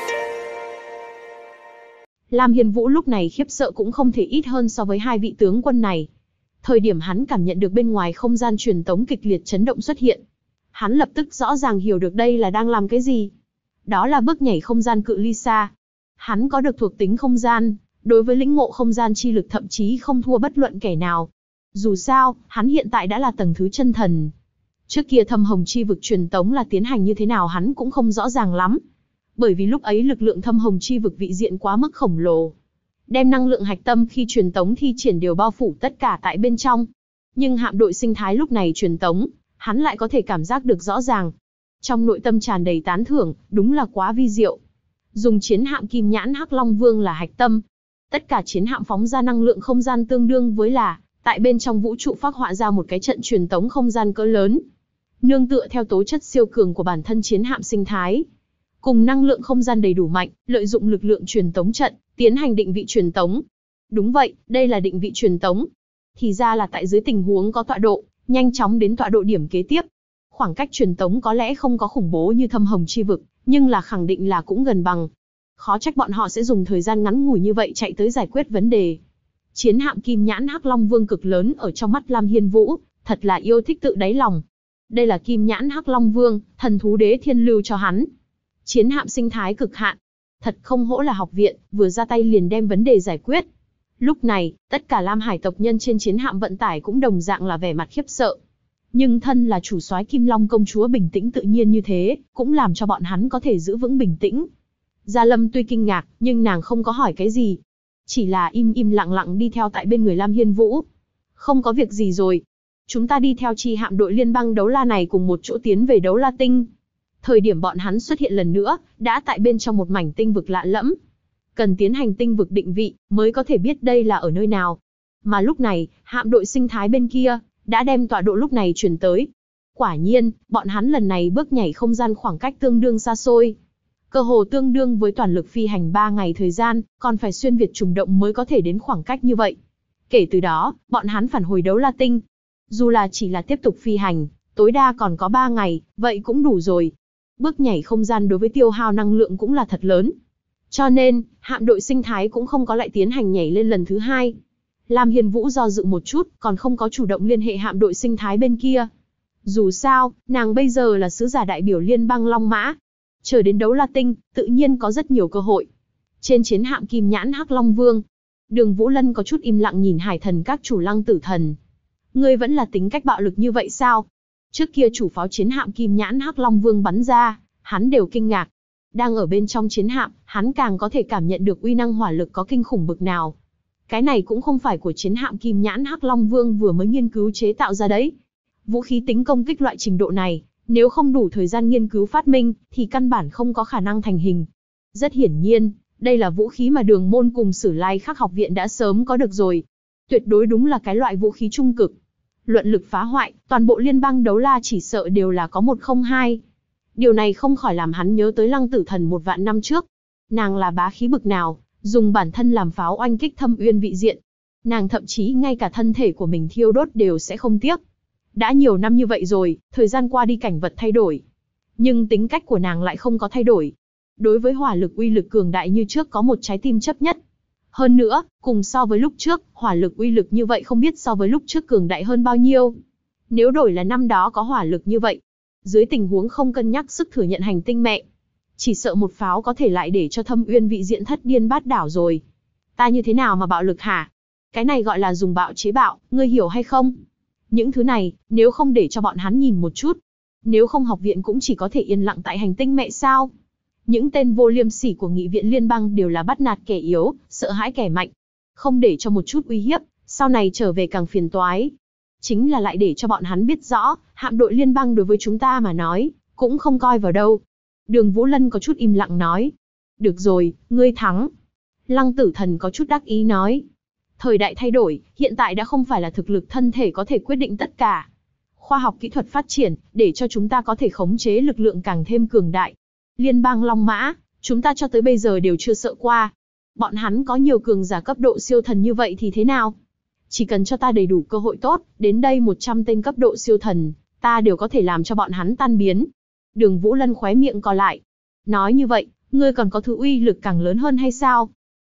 Speaker 1: Lam Hiên Vũ lúc này khiếp sợ cũng không thể ít hơn so với hai vị tướng quân này. Thời điểm hắn cảm nhận được bên ngoài không gian truyền tống kịch liệt chấn động xuất hiện, hắn lập tức rõ ràng hiểu được đây là đang làm cái gì. Đó là bước nhảy không gian cự ly xa. Hắn có được thuộc tính không gian, đối với lĩnh ngộ không gian chi lực thậm chí không thua bất luận kẻ nào. Dù sao, hắn hiện tại đã là tầng thứ chân thần. Trước kia thâm hồng chi vực truyền tống là tiến hành như thế nào hắn cũng không rõ ràng lắm. Bởi vì lúc ấy lực lượng thâm hồng chi vực vị diện quá mức khổng lồ. Đem năng lượng hạch tâm khi truyền tống thi triển đều bao phủ tất cả tại bên trong. Nhưng hạm đội sinh thái lúc này truyền tống, hắn lại có thể cảm giác được rõ ràng. Trong nội tâm tràn đầy tán thưởng, đúng là quá vi diệu. Dùng chiến hạm Kim Nhãn Hắc Long Vương là hạch tâm. Tất cả chiến hạm phóng ra năng lượng không gian tương đương với là, tại bên trong vũ trụ phác họa ra một cái trận truyền tống không gian cỡ lớn. Nương tựa theo tố chất siêu cường của bản thân chiến hạm sinh thái, cùng năng lượng không gian đầy đủ mạnh, lợi dụng lực lượng truyền tống trận, tiến hành định vị truyền tống. Đúng vậy, đây là định vị truyền tống. Thì ra là tại dưới tình huống có tọa độ, nhanh chóng đến tọa độ điểm kế tiếp. Khoảng cách truyền tống có lẽ không có khủng bố như thâm hồng chi vực, nhưng là khẳng định là cũng gần bằng. Khó trách bọn họ sẽ dùng thời gian ngắn ngủi như vậy chạy tới giải quyết vấn đề. Chiến hạm Kim Nhãn Hắc Long Vương cực lớn ở trong mắt Lam Hiên Vũ, thật là yêu thích tự đáy lòng. Đây là Kim Nhãn Hắc Long Vương, thần thú đế thiên lưu cho hắn. Chiến hạm sinh thái cực hạn. Thật không hổ là học viện, vừa ra tay liền đem vấn đề giải quyết. Lúc này, tất cả Lam Hải tộc nhân trên chiến hạm vận tải cũng đồng dạng là vẻ mặt khiếp sợ. Nhưng thân là chủ soái Kim Long công chúa bình tĩnh tự nhiên như thế, cũng làm cho bọn hắn có thể giữ vững bình tĩnh. Gia Lâm tuy kinh ngạc, nhưng nàng không có hỏi cái gì. Chỉ là im im lặng lặng đi theo tại bên người Lam Hiên Vũ. Không có việc gì rồi. Chúng ta đi theo chi hạm đội liên bang đấu la này cùng một chỗ tiến về đấu la tinh. Thời điểm bọn hắn xuất hiện lần nữa, đã tại bên trong một mảnh tinh vực lạ lẫm. Cần tiến hành tinh vực định vị, mới có thể biết đây là ở nơi nào. Mà lúc này, hạm đội sinh thái bên kia, đã đem tọa độ lúc này chuyển tới. Quả nhiên, bọn hắn lần này bước nhảy không gian khoảng cách tương đương xa xôi. Cơ hồ tương đương với toàn lực phi hành 3 ngày thời gian, còn phải xuyên việt trùng động mới có thể đến khoảng cách như vậy. Kể từ đó, bọn hắn phản hồi đấu la tinh. Dù là chỉ là tiếp tục phi hành, tối đa còn có 3 ngày, vậy cũng đủ rồi. Bước nhảy không gian đối với tiêu hao năng lượng cũng là thật lớn. Cho nên, hạm đội sinh thái cũng không có lại tiến hành nhảy lên lần thứ 2. Lam Hiên Vũ do dự một chút, còn không có chủ động liên hệ hạm đội sinh thái bên kia. Dù sao, nàng bây giờ là sứ giả đại biểu liên bang Long Mã. Chờ đến đấu la tinh, tự nhiên có rất nhiều cơ hội. Trên chiến hạm Kim Nhãn Hắc Long Vương, Đường Vũ Lân có chút im lặng nhìn Hải Thần các chủ Lăng Tử Thần. Ngươi vẫn là tính cách bạo lực như vậy sao? Trước kia chủ pháo chiến hạm Kim Nhãn Hắc Long Vương bắn ra, hắn đều kinh ngạc. Đang ở bên trong chiến hạm, hắn càng có thể cảm nhận được uy năng hỏa lực có kinh khủng bực nào. Cái này cũng không phải của chiến hạm Kim Nhãn Hắc Long Vương vừa mới nghiên cứu chế tạo ra đấy. Vũ khí tính công kích loại trình độ này, nếu không đủ thời gian nghiên cứu phát minh, thì căn bản không có khả năng thành hình. Rất hiển nhiên, đây là vũ khí mà Đường Môn cùng Sử Lai Khắc học viện đã sớm có được rồi. Tuyệt đối đúng là cái loại vũ khí trung cực. Luận lực phá hoại, toàn bộ liên bang đấu la chỉ sợ đều là có 102. Điều này không khỏi làm hắn nhớ tới Lăng Tử Thần 1.000 năm trước. Nàng là bá khí bực nào, dùng bản thân làm pháo oanh kích thâm uyên vị diện. Nàng thậm chí ngay cả thân thể của mình thiêu đốt đều sẽ không tiếc. Đã nhiều năm như vậy rồi, thời gian qua đi cảnh vật thay đổi. Nhưng tính cách của nàng lại không có thay đổi. Đối với hỏa lực uy lực cường đại như trước có một trái tim chấp nhất. Hơn nữa, cùng so với lúc trước, hỏa lực uy lực như vậy không biết so với lúc trước cường đại hơn bao nhiêu. Nếu đổi là năm đó có hỏa lực như vậy, dưới tình huống không cân nhắc sức thừa nhận hành tinh mẹ, chỉ sợ một pháo có thể lại để cho thâm uyên vị diện thất điên bát đảo rồi. Ta như thế nào mà bạo lực hả? Cái này gọi là dùng bạo chế bạo, ngươi hiểu hay không? Những thứ này, nếu không để cho bọn hắn nhìn một chút, nếu không học viện cũng chỉ có thể yên lặng tại hành tinh mẹ sao? Những tên vô liêm sỉ của nghị viện liên bang đều là bắt nạt kẻ yếu, sợ hãi kẻ mạnh. Không để cho một chút uy hiếp, sau này trở về càng phiền toái. Chính là lại để cho bọn hắn biết rõ, hạm đội liên bang đối với chúng ta mà nói, cũng không coi vào đâu. Đường Vũ Lân có chút im lặng nói. Được rồi, ngươi thắng. Lăng Tử Thần có chút đắc ý nói. Thời đại thay đổi, hiện tại đã không phải là thực lực thân thể có thể quyết định tất cả. Khoa học kỹ thuật phát triển, để cho chúng ta có thể khống chế lực lượng càng thêm cường đại. Liên bang Long Mã, chúng ta cho tới bây giờ đều chưa sợ qua. Bọn hắn có nhiều cường giả cấp độ siêu thần như vậy thì thế nào? Chỉ cần cho ta đầy đủ cơ hội tốt, đến đây 100 tên cấp độ siêu thần, ta đều có thể làm cho bọn hắn tan biến. Đường Vũ Lân khóe miệng co lại. Nói như vậy, ngươi còn có thứ uy lực càng lớn hơn hay sao?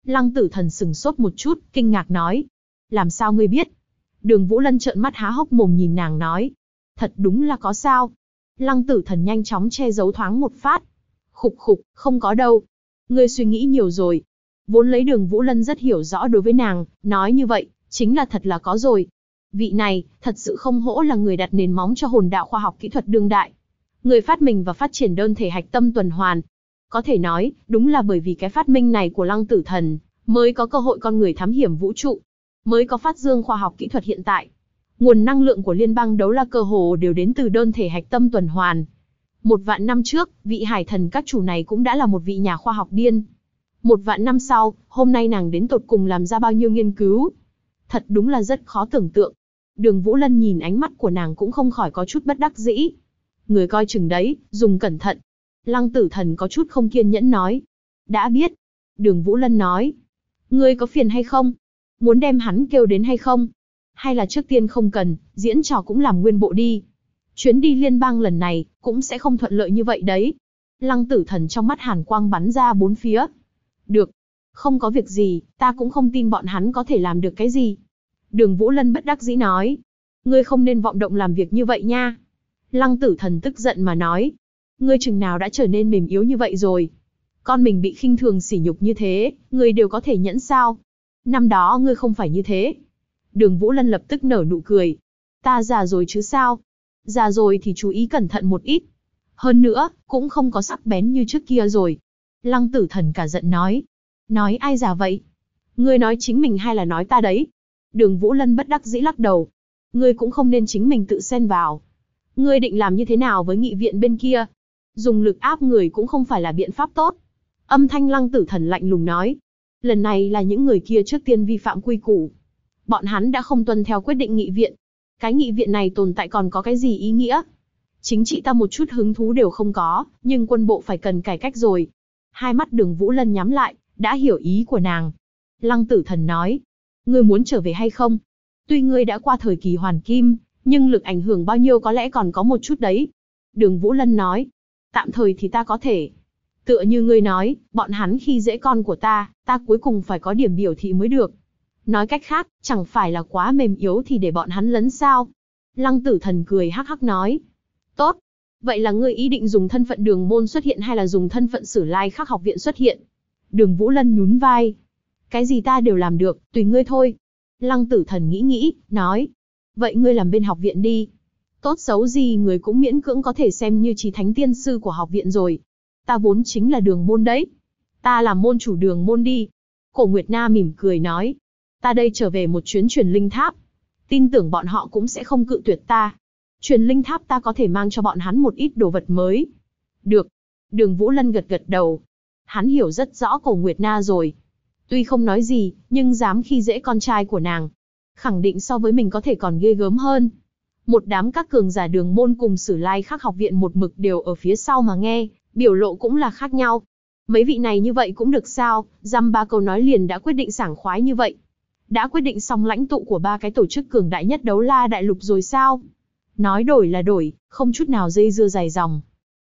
Speaker 1: Lăng Tử Thần sừng sốt một chút, kinh ngạc nói. Làm sao ngươi biết? Đường Vũ Lân trợn mắt há hốc mồm nhìn nàng nói. Thật đúng là có sao. Lăng Tử Thần nhanh chóng che giấu thoáng một phát. Khục khục, không có đâu. Ngươi suy nghĩ nhiều rồi. Vốn lấy Đường Vũ Lân rất hiểu rõ đối với nàng, nói như vậy, chính là thật là có rồi. Vị này, thật sự không hổ là người đặt nền móng cho hồn đạo khoa học kỹ thuật đương đại. Người phát minh và phát triển đơn thể hạch tâm tuần hoàn. Có thể nói, đúng là bởi vì cái phát minh này của Lăng Tử Thần, mới có cơ hội con người thám hiểm vũ trụ, mới có phát dương khoa học kỹ thuật hiện tại. Nguồn năng lượng của liên bang đấu la cơ hồ đều đến từ đơn thể hạch tâm tuần hoàn. 1.000 năm trước, vị hải thần các chủ này cũng đã là một vị nhà khoa học điên. 1.000 năm sau, hôm nay nàng đến tột cùng làm ra bao nhiêu nghiên cứu. Thật đúng là rất khó tưởng tượng. Đường Vũ Lân nhìn ánh mắt của nàng cũng không khỏi có chút bất đắc dĩ. Người coi chừng đấy, dùng cẩn thận. Lăng Tử Thần có chút không kiên nhẫn nói. Đã biết. Đường Vũ Lân nói. Ngươi có phiền hay không? Muốn đem hắn kêu đến hay không? Hay là trước tiên không cần, diễn trò cũng làm nguyên bộ đi. Chuyến đi liên bang lần này, cũng sẽ không thuận lợi như vậy đấy. Lăng Tử Thần trong mắt hàn quang bắn ra bốn phía. Được. Không có việc gì, ta cũng không tin bọn hắn có thể làm được cái gì. Đường Vũ Lân bất đắc dĩ nói. Ngươi không nên vọng động làm việc như vậy nha. Lăng Tử Thần tức giận mà nói. Ngươi chừng nào đã trở nên mềm yếu như vậy rồi. Con mình bị khinh thường sỉ nhục như thế, ngươi đều có thể nhẫn sao? Năm đó ngươi không phải như thế. Đường Vũ Lân lập tức nở nụ cười. Ta già rồi chứ sao? Già rồi thì chú ý cẩn thận một ít. Hơn nữa, cũng không có sắc bén như trước kia rồi. Lăng Tử Thần cả giận nói. Nói ai già vậy? Ngươi nói chính mình hay là nói ta đấy? Đường Vũ Lân bất đắc dĩ lắc đầu. Ngươi cũng không nên chính mình tự xen vào. Ngươi định làm như thế nào với nghị viện bên kia? Dùng lực áp người cũng không phải là biện pháp tốt. Âm thanh Lăng Tử Thần lạnh lùng nói. Lần này là những người kia trước tiên vi phạm quy củ. Bọn hắn đã không tuân theo quyết định nghị viện. Cái nghị viện này tồn tại còn có cái gì ý nghĩa? Chính trị ta một chút hứng thú đều không có, nhưng quân bộ phải cần cải cách rồi. Hai mắt Đường Vũ Lân nhắm lại, đã hiểu ý của nàng. Lăng Tử Thần nói. Ngươi muốn trở về hay không? Tuy ngươi đã qua thời kỳ hoàng kim, nhưng lực ảnh hưởng bao nhiêu có lẽ còn có một chút đấy. Đường Vũ Lân nói. Tạm thời thì ta có thể. Tựa như ngươi nói, bọn hắn khi dễ con của ta cuối cùng phải có điểm biểu thị mới được. Nói cách khác, chẳng phải là quá mềm yếu thì để bọn hắn lấn sao? Lăng Tử Thần cười hắc hắc nói. Tốt. Vậy là ngươi ý định dùng thân phận Đường môn xuất hiện hay là dùng thân phận Sử Lai Khắc học viện xuất hiện? Đường Vũ Lân nhún vai. Cái gì ta đều làm được, tùy ngươi thôi. Lăng Tử Thần nghĩ, nói. Vậy ngươi làm bên học viện đi. Tốt xấu gì người cũng miễn cưỡng có thể xem như chí thánh tiên sư của học viện rồi. Ta vốn chính là Đường môn đấy. Ta làm môn chủ Đường môn đi. Cổ Nguyệt Na mỉm cười nói. Ta đây trở về một chuyến truyền linh tháp. Tin tưởng bọn họ cũng sẽ không cự tuyệt ta. Truyền linh tháp ta có thể mang cho bọn hắn một ít đồ vật mới. Được. Đường Vũ Lân gật gật đầu. Hắn hiểu rất rõ Cổ Nguyệt Na rồi. Tuy không nói gì, nhưng dám khi dễ con trai của nàng. Khẳng định so với mình có thể còn ghê gớm hơn. Một đám các cường giả Đường môn cùng Sử Lai Khắc học viện một mực đều ở phía sau mà nghe, biểu lộ cũng là khác nhau. Mấy vị này như vậy cũng được sao, dăm ba câu nói liền đã quyết định sảng khoái như vậy. Đã quyết định xong lãnh tụ của ba cái tổ chức cường đại nhất Đấu La Đại Lục rồi sao? Nói đổi là đổi, không chút nào dây dưa dài dòng.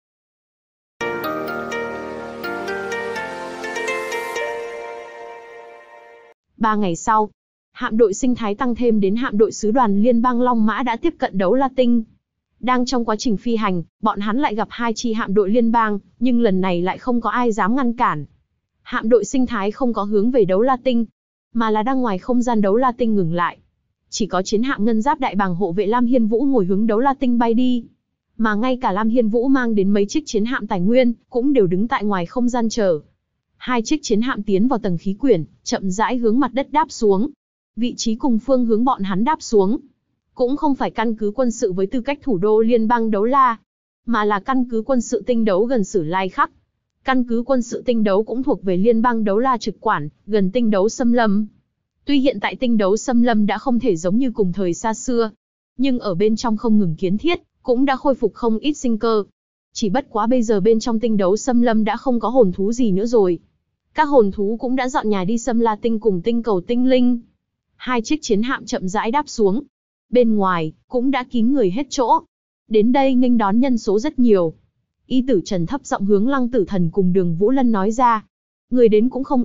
Speaker 1: Ba ngày sau, hạm đội sinh thái tăng thêm đến hạm đội sứ đoàn liên bang Long Mã đã tiếp cận Đấu La Tinh. Đang trong quá trình phi hành, bọn hắn lại gặp hai chi hạm đội liên bang, nhưng lần này lại không có ai dám ngăn cản. Hạm đội sinh thái không có hướng về Đấu La Tinh, mà là đang ngoài không gian Đấu La Tinh ngừng lại. Chỉ có chiến hạm ngân giáp đại bàng hộ vệ Lam Hiên Vũ ngồi hướng Đấu La Tinh bay đi. Mà ngay cả Lam Hiên Vũ mang đến mấy chiếc chiến hạm tài nguyên, cũng đều đứng tại ngoài không gian chờ. Hai chiếc chiến hạm tiến vào tầng khí quyển, chậm rãi hướng mặt đất đáp xuống. Vị trí cùng phương hướng bọn hắn đáp xuống. Cũng không phải căn cứ quân sự với tư cách thủ đô liên bang Đấu La, mà là căn cứ quân sự tinh đấu gần Sử Lai Khắc. Căn cứ quân sự tinh đấu cũng thuộc về liên bang Đấu La trực quản, gần tinh đấu xâm lâm. Tuy hiện tại tinh đấu xâm lâm đã không thể giống như cùng thời xa xưa, nhưng ở bên trong không ngừng kiến thiết, cũng đã khôi phục không ít sinh cơ. Chỉ bất quá bây giờ bên trong tinh đấu xâm lâm đã không có hồn thú gì nữa rồi. Các hồn thú cũng đã dọn nhà đi Xâm La Tinh cùng tinh cầu tinh linh. Hai chiếc chiến hạm chậm rãi đáp xuống. Bên ngoài, cũng đã kín người hết chỗ. Đến đây nghênh đón nhân số rất nhiều. Y Tử Trần thấp giọng hướng Lăng Tử Thần cùng Đường Vũ Lân nói ra. Người đến cũng không ít,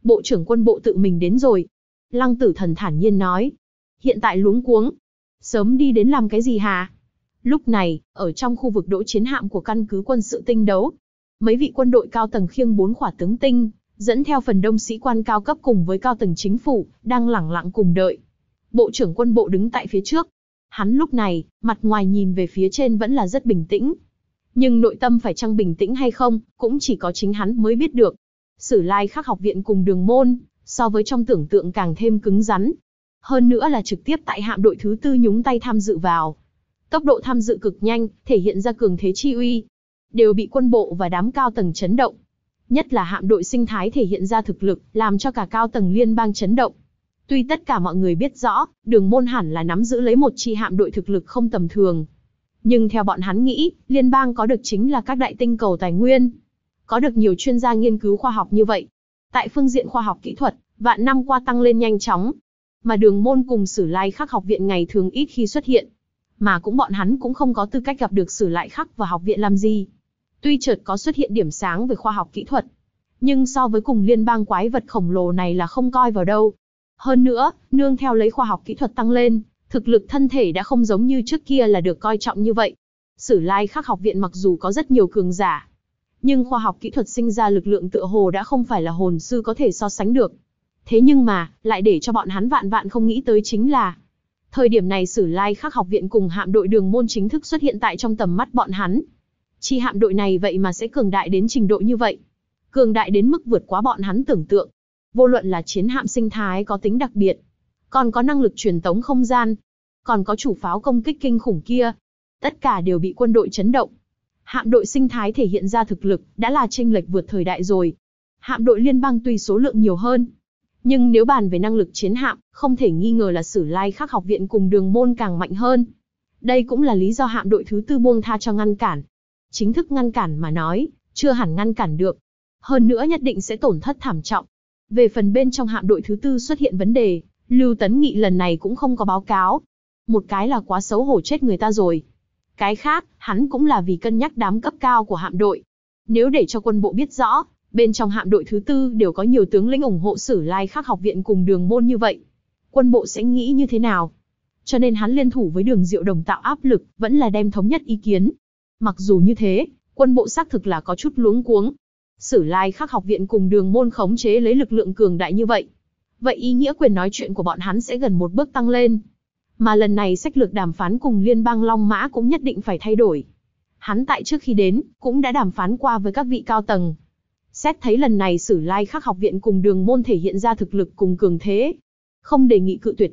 Speaker 1: Bộ trưởng quân bộ tự mình đến rồi. Lăng Tử Thần thản nhiên nói. Hiện tại luống cuống. Sớm đi đến làm cái gì hả? Lúc này, ở trong khu vực đỗ chiến hạm của căn cứ quân sự Tinh Đấu, mấy vị quân đội cao tầng khiêng 4 khỏa tướng tinh, dẫn theo phần đông sĩ quan cao cấp cùng với cao tầng chính phủ, đang lẳng lặng cùng đợi. Bộ trưởng quân bộ đứng tại phía trước. Hắn lúc này, mặt ngoài nhìn về phía trên vẫn là rất bình tĩnh. Nhưng nội tâm phải chăng bình tĩnh hay không, cũng chỉ có chính hắn mới biết được. Sử Lai Khắc học viện cùng Đường Môn, so với trong tưởng tượng càng thêm cứng rắn. Hơn nữa là trực tiếp tại hạm đội thứ 4 nhúng tay tham dự vào. Tốc độ tham dự cực nhanh, thể hiện ra cường thế chi uy. Đều bị quân bộ và đám cao tầng chấn động. Nhất là hạm đội sinh thái thể hiện ra thực lực, làm cho cả cao tầng liên bang chấn động. Tuy tất cả mọi người biết rõ, Đường Môn hẳn là nắm giữ lấy một chi hạm đội thực lực không tầm thường. Nhưng theo bọn hắn nghĩ, liên bang có được chính là các đại tinh cầu tài nguyên. Có được nhiều chuyên gia nghiên cứu khoa học như vậy. Tại phương diện khoa học kỹ thuật, vạn năm qua tăng lên nhanh chóng. Mà Đường Môn cùng Sử Lai Khắc học viện ngày thường ít khi xuất hiện. Mà cũng bọn hắn cũng không có tư cách gặp được Sử Lai Khắc và học viện làm gì. Tuy chợt có xuất hiện điểm sáng về khoa học kỹ thuật, nhưng so với cùng liên bang quái vật khổng lồ này là không coi vào đâu. Hơn nữa, nương theo lấy khoa học kỹ thuật tăng lên, thực lực thân thể đã không giống như trước kia là được coi trọng như vậy. Sử Lai Khắc học viện mặc dù có rất nhiều cường giả, nhưng khoa học kỹ thuật sinh ra lực lượng tựa hồ đã không phải là hồn sư có thể so sánh được. Thế nhưng mà, lại để cho bọn hắn vạn vạn không nghĩ tới chính là, thời điểm này Sử Lai Khắc học viện cùng hạm đội Đường Môn chính thức xuất hiện tại trong tầm mắt bọn hắn. Chi hạm đội này vậy mà sẽ cường đại đến trình độ như vậy. Cường đại đến mức vượt quá bọn hắn tưởng tượng. Vô luận là chiến hạm sinh thái có tính đặc biệt, còn có năng lực truyền tống không gian, còn có chủ pháo công kích kinh khủng kia. Tất cả đều bị quân đội chấn động. Hạm đội sinh thái thể hiện ra thực lực, đã là chênh lệch vượt thời đại rồi. Hạm đội liên bang tuy số lượng nhiều hơn, nhưng nếu bàn về năng lực chiến hạm, không thể nghi ngờ là Sử Lai Khắc học viện cùng Đường Môn càng mạnh hơn. Đây cũng là lý do hạm đội thứ 4 buông tha cho ngăn cản. Chính thức ngăn cản mà nói, chưa hẳn ngăn cản được. Hơn nữa nhất định sẽ tổn thất thảm trọng. Về phần bên trong hạm đội thứ 4 xuất hiện vấn đề, Lưu Tấn Nghị lần này cũng không có báo cáo. Một cái là quá xấu hổ chết người ta rồi. Cái khác, hắn cũng là vì cân nhắc đám cấp cao của hạm đội. Nếu để cho quân bộ biết rõ, bên trong hạm đội thứ 4 đều có nhiều tướng lĩnh ủng hộ Sử Lai Khắc học viện cùng Đường Môn như vậy, quân bộ sẽ nghĩ như thế nào? Cho nên hắn liên thủ với Đường Diệu Đồng tạo áp lực, vẫn là đem thống nhất ý kiến. Mặc dù như thế, quân bộ xác thực là có chút luống cuống. Sử Lai Khắc học viện cùng Đường Môn khống chế lấy lực lượng cường đại như vậy. Vậy ý nghĩa quyền nói chuyện của bọn hắn sẽ gần một bước tăng lên. Mà lần này sách lược đàm phán cùng liên bang Long Mã cũng nhất định phải thay đổi. Hắn tại trước khi đến, cũng đã đàm phán qua với các vị cao tầng. Xét thấy lần này Sử Lai Khắc học viện cùng Đường Môn thể hiện ra thực lực cùng cường thế. Không đề nghị cự tuyệt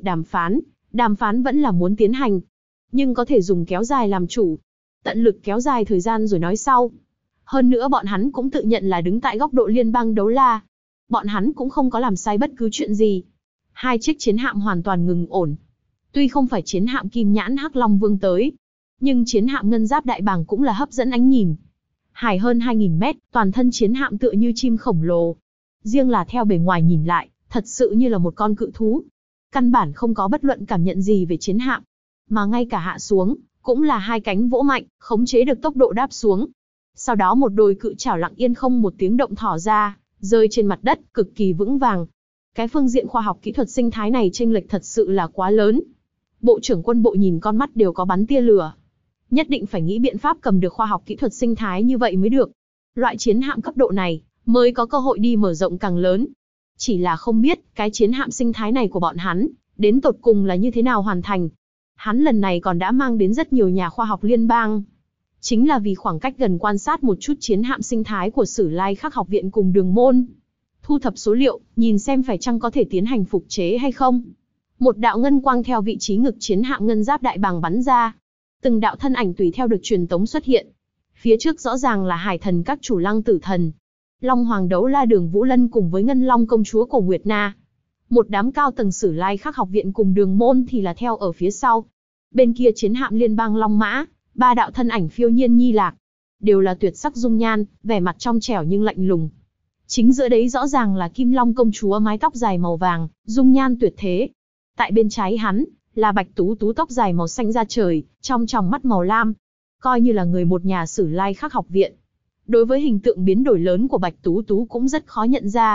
Speaker 1: đàm phán vẫn là muốn tiến hành. Nhưng có thể dùng kéo dài làm chủ. Tận lực kéo dài thời gian rồi nói sau. Hơn nữa bọn hắn cũng tự nhận là đứng tại góc độ liên bang Đấu La. Bọn hắn cũng không có làm sai bất cứ chuyện gì. 2 chiếc chiến hạm hoàn toàn ngừng ổn. Tuy không phải chiến hạm Kim Nhãn Hắc Long Vương tới, nhưng chiến hạm Ngân Giáp Đại Bàng cũng là hấp dẫn ánh nhìn. Hải hơn 2.000 mét, toàn thân chiến hạm tựa như chim khổng lồ. Riêng là theo bề ngoài nhìn lại, thật sự như là một con cự thú. Căn bản không có bất luận cảm nhận gì về chiến hạm. Mà ngay cả hạ xuống, cũng là 2 cánh vỗ mạnh, khống chế được tốc độ đáp xuống. Sau đó một đôi cự chảo lặng yên không một tiếng động thỏ ra, rơi trên mặt đất, cực kỳ vững vàng. Cái phương diện khoa học kỹ thuật sinh thái này chênh lệch thật sự là quá lớn. Bộ trưởng quân bộ nhìn con mắt đều có bắn tia lửa. Nhất định phải nghĩ biện pháp cầm được khoa học kỹ thuật sinh thái như vậy mới được. Loại chiến hạm cấp độ này, mới có cơ hội đi mở rộng càng lớn. Chỉ là không biết, cái chiến hạm sinh thái này của bọn hắn, đến tột cùng là như thế nào hoàn thành. Hắn lần này còn đã mang đến rất nhiều nhà khoa học liên bang. Chính là vì khoảng cách gần quan sát một chút chiến hạm sinh thái của Sử Lai Khắc học viện cùng Đường Môn. Thu thập số liệu, nhìn xem phải chăng có thể tiến hành phục chế hay không. Một đạo ngân quang theo vị trí ngực chiến hạm Ngân Giáp Đại Bàng bắn ra. Từng đạo thân ảnh tùy theo được truyền tống xuất hiện. Phía trước rõ ràng là hải thần các chủ Lăng Tử Thần, Long Hoàng Đấu La Đường Vũ Lân cùng với Ngân Long công chúa Cổ Nguyệt Na. Một đám cao tầng Sử Lai Khắc học viện cùng Đường Môn thì là theo ở phía sau. Bên kia chiến hạm liên bang Long Mã, 3 đạo thân ảnh phiêu nhiên nhi lạc. Đều là tuyệt sắc dung nhan, vẻ mặt trong trẻo nhưng lạnh lùng. Chính giữa đấy rõ ràng là Kim Long công chúa mái tóc dài màu vàng, dung nhan tuyệt thế. Tại bên trái hắn, là Bạch Tú Tú tóc dài màu xanh da trời, trong tròng mắt màu lam. Coi như là người một nhà Sử Lai Khắc học viện. Đối với hình tượng biến đổi lớn của Bạch Tú Tú cũng rất khó nhận ra.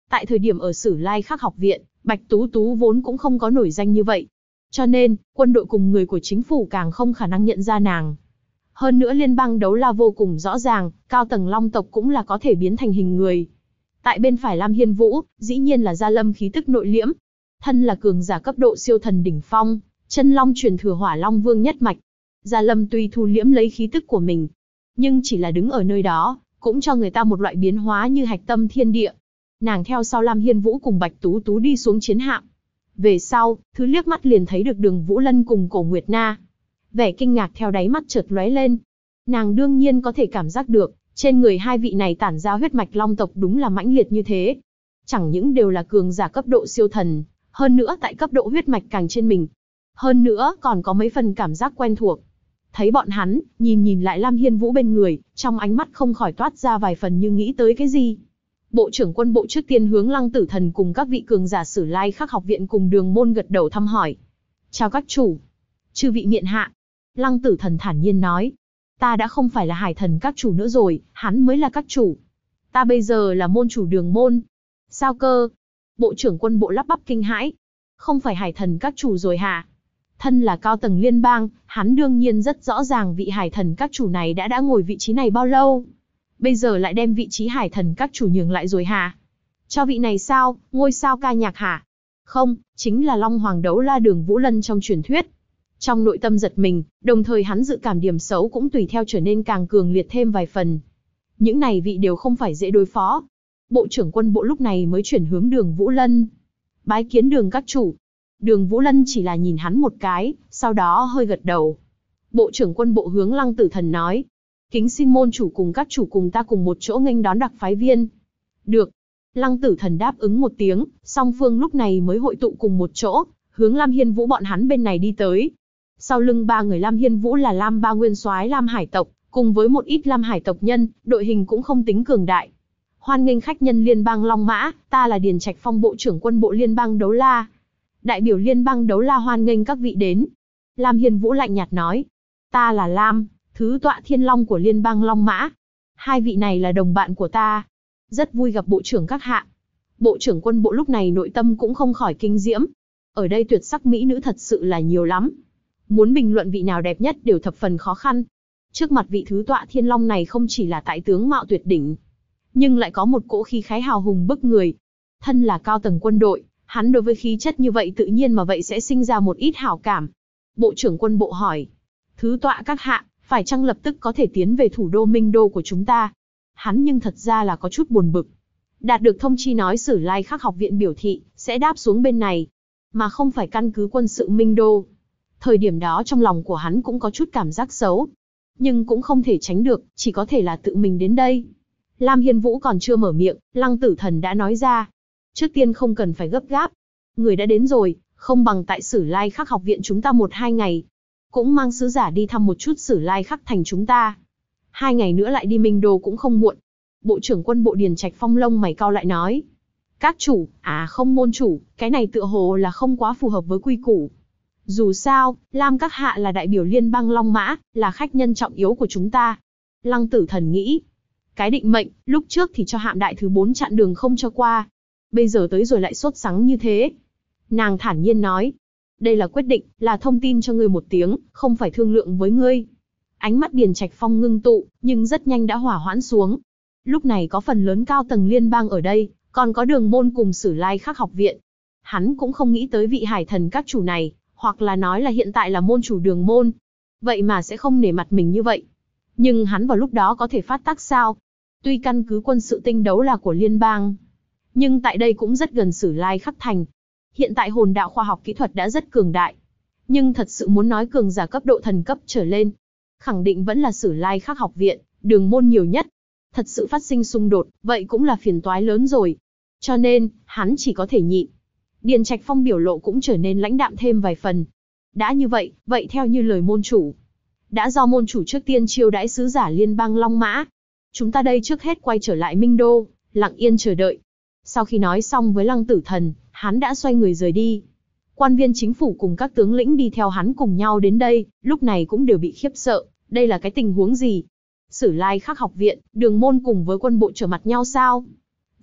Speaker 1: Tại thời điểm ở Sử Lai Khắc học viện, Bạch Tú Tú vốn cũng không có nổi danh như vậy. Cho nên, quân đội cùng người của chính phủ càng không khả năng nhận ra nàng. Hơn nữa liên bang đấu la vô cùng rõ ràng, cao tầng long tộc cũng là có thể biến thành hình người. Tại bên phải Lam Hiên Vũ, dĩ nhiên là Gia Lâm khí tức nội liễm. Thân là cường giả cấp độ siêu thần đỉnh phong, chân long truyền thừa Hỏa Long Vương nhất mạch. Gia Lâm tuy thu liễm lấy khí tức của mình, nhưng chỉ là đứng ở nơi đó, cũng cho người ta một loại biến hóa như hạch tâm thiên địa. Nàng theo sau Lam Hiên Vũ cùng Bạch Tú Tú đi xuống chiến hạm. Về sau, thứ liếc mắt liền thấy được Đường Vũ Lân cùng Cổ Nguyệt Na. Vẻ kinh ngạc theo đáy mắt chợt lóe lên. Nàng đương nhiên có thể cảm giác được, trên người hai vị này tản ra huyết mạch long tộc đúng là mãnh liệt như thế. Chẳng những đều là cường giả cấp độ siêu thần, hơn nữa tại cấp độ huyết mạch càng trên mình. Hơn nữa còn có mấy phần cảm giác quen thuộc. Thấy bọn hắn, nhìn lại Lam Hiên Vũ bên người, trong ánh mắt không khỏi toát ra vài phần như nghĩ tới cái gì. Bộ trưởng quân bộ trước tiên hướng Lăng Tử Thần cùng các vị cường giả Sử Lai Khắc học viện cùng Đường Môn gật đầu thăm hỏi. Chào các chủ. Chư vị miện hạ. Lăng Tử Thần thản nhiên nói. Ta đã không phải là Hải Thần các chủ nữa rồi, hắn mới là các chủ. Ta bây giờ là môn chủ Đường Môn. Sao cơ? Bộ trưởng quân bộ lắp bắp kinh hãi. Không phải Hải Thần các chủ rồi hả? Thân là cao tầng liên bang, hắn đương nhiên rất rõ ràng vị Hải Thần các chủ này đã ngồi vị trí này bao lâu. Bây giờ lại đem vị trí Hải Thần các chủ nhường lại rồi hả? Cho vị này sao, ngôi sao ca nhạc hả? Không, chính là Long Hoàng đấu la Đường Vũ Lân trong truyền thuyết. Trong nội tâm giật mình, đồng thời hắn dự cảm điểm xấu cũng tùy theo trở nên càng cường liệt thêm vài phần. Những này vị đều không phải dễ đối phó. Bộ trưởng quân bộ lúc này mới chuyển hướng Đường Vũ Lân. Bái kiến Đường các chủ. Đường Vũ Lân chỉ là nhìn hắn một cái, sau đó hơi gật đầu. Bộ trưởng quân bộ hướng Lăng Tử Thần nói. Kính xin môn chủ cùng các chủ cùng ta cùng một chỗ nghênh đón đặc phái viên. Được. Lăng Tử Thần đáp ứng một tiếng, song phương lúc này mới hội tụ cùng một chỗ, hướng Lam Hiên Vũ bọn hắn bên này đi tới. Sau lưng ba người Lam Hiên Vũ là Lam Ba Nguyên Soái Lam Hải tộc, cùng với một ít Lam Hải tộc nhân, đội hình cũng không tính cường đại. Hoan nghênh khách nhân liên bang Long Mã, ta là Điền Trạch Phong bộ trưởng quân bộ liên bang Đấu La. Đại biểu liên bang Đấu La hoan nghênh các vị đến. Lam Hiên Vũ lạnh nhạt nói. Ta là Lam, thứ tọa thiên long của liên bang Long Mã. Hai vị này là đồng bạn của ta. Rất vui gặp bộ trưởng các hạ. Bộ trưởng quân bộ lúc này nội tâm cũng không khỏi kinh diễm. Ở đây tuyệt sắc mỹ nữ thật sự là nhiều lắm. Muốn bình luận vị nào đẹp nhất đều thập phần khó khăn. Trước mặt vị thứ tọa thiên long này không chỉ là tại tướng mạo tuyệt đỉnh, nhưng lại có một cỗ khí khái hào hùng bức người. Thân là cao tầng quân đội, hắn đối với khí chất như vậy tự nhiên mà vậy sẽ sinh ra một ít hảo cảm. Bộ trưởng quân bộ hỏi. Thứ tọa các hạ, phải chăng lập tức có thể tiến về thủ đô Minh Đô của chúng ta? Hắn nhưng thật ra là có chút buồn bực. Đạt được thông chi nói Sử Lai Khắc học viện biểu thị, sẽ đáp xuống bên này, mà không phải căn cứ quân sự Minh Đô. Thời điểm đó trong lòng của hắn cũng có chút cảm giác xấu. Nhưng cũng không thể tránh được, chỉ có thể là tự mình đến đây. Lam Hiên Vũ còn chưa mở miệng, Lăng Tử Thần đã nói ra. Trước tiên không cần phải gấp gáp. Người đã đến rồi, không bằng tại Sử Lai Khắc học viện chúng ta 1-2 ngày. Cũng mang sứ giả đi thăm một chút Sử Lai Khắc thành chúng ta. 2 ngày nữa lại đi Minh Đô cũng không muộn. Bộ trưởng quân bộ Điền Trạch Phong lông mày cau lại nói. Các chủ, không môn chủ, cái này tựa hồ là không quá phù hợp với quy củ. Dù sao, Lam các hạ là đại biểu liên bang Long Mã, là khách nhân trọng yếu của chúng ta. Lăng Tử Thần nghĩ. Cái định mệnh, lúc trước thì cho hạm đại thứ 4 chặn đường không cho qua. Bây giờ tới rồi lại sốt sắng như thế. Nàng thản nhiên nói. Đây là quyết định, là thông tin cho ngươi một tiếng, không phải thương lượng với ngươi. Ánh mắt Điền Trạch Phong ngưng tụ, nhưng rất nhanh đã hỏa hoãn xuống. Lúc này có phần lớn cao tầng liên bang ở đây, còn có Đường Môn cùng Sử Lai Khắc học viện. Hắn cũng không nghĩ tới vị Hải Thần các chủ này, hoặc là nói là hiện tại là môn chủ Đường Môn. Vậy mà sẽ không nể mặt mình như vậy. Nhưng hắn vào lúc đó có thể phát tác sao? Tuy căn cứ quân sự tinh đấu là của liên bang, nhưng tại đây cũng rất gần Sử Lai Khắc thành. Hiện tại hồn đạo khoa học kỹ thuật đã rất cường đại. Nhưng thật sự muốn nói cường giả cấp độ thần cấp trở lên, khẳng định vẫn là Sử Lai Khắc học viện, Đường Môn nhiều nhất. Thật sự phát sinh xung đột, vậy cũng là phiền toái lớn rồi. Cho nên, hắn chỉ có thể nhịn. Điền Trạch Phong biểu lộ cũng trở nên lãnh đạm thêm vài phần. Đã như vậy, vậy theo như lời môn chủ. Đã do môn chủ trước tiên chiêu đãi sứ giả liên bang Long Mã. Chúng ta đây trước hết quay trở lại Minh Đô, lặng yên chờ đợi. Sau khi nói xong với Lăng Tử Thần, hắn đã xoay người rời đi. Quan viên chính phủ cùng các tướng lĩnh đi theo hắn cùng nhau đến đây, lúc này cũng đều bị khiếp sợ. Đây là cái tình huống gì? Sử Lai Khắc học viện, Đường Môn cùng với quân bộ trở mặt nhau sao?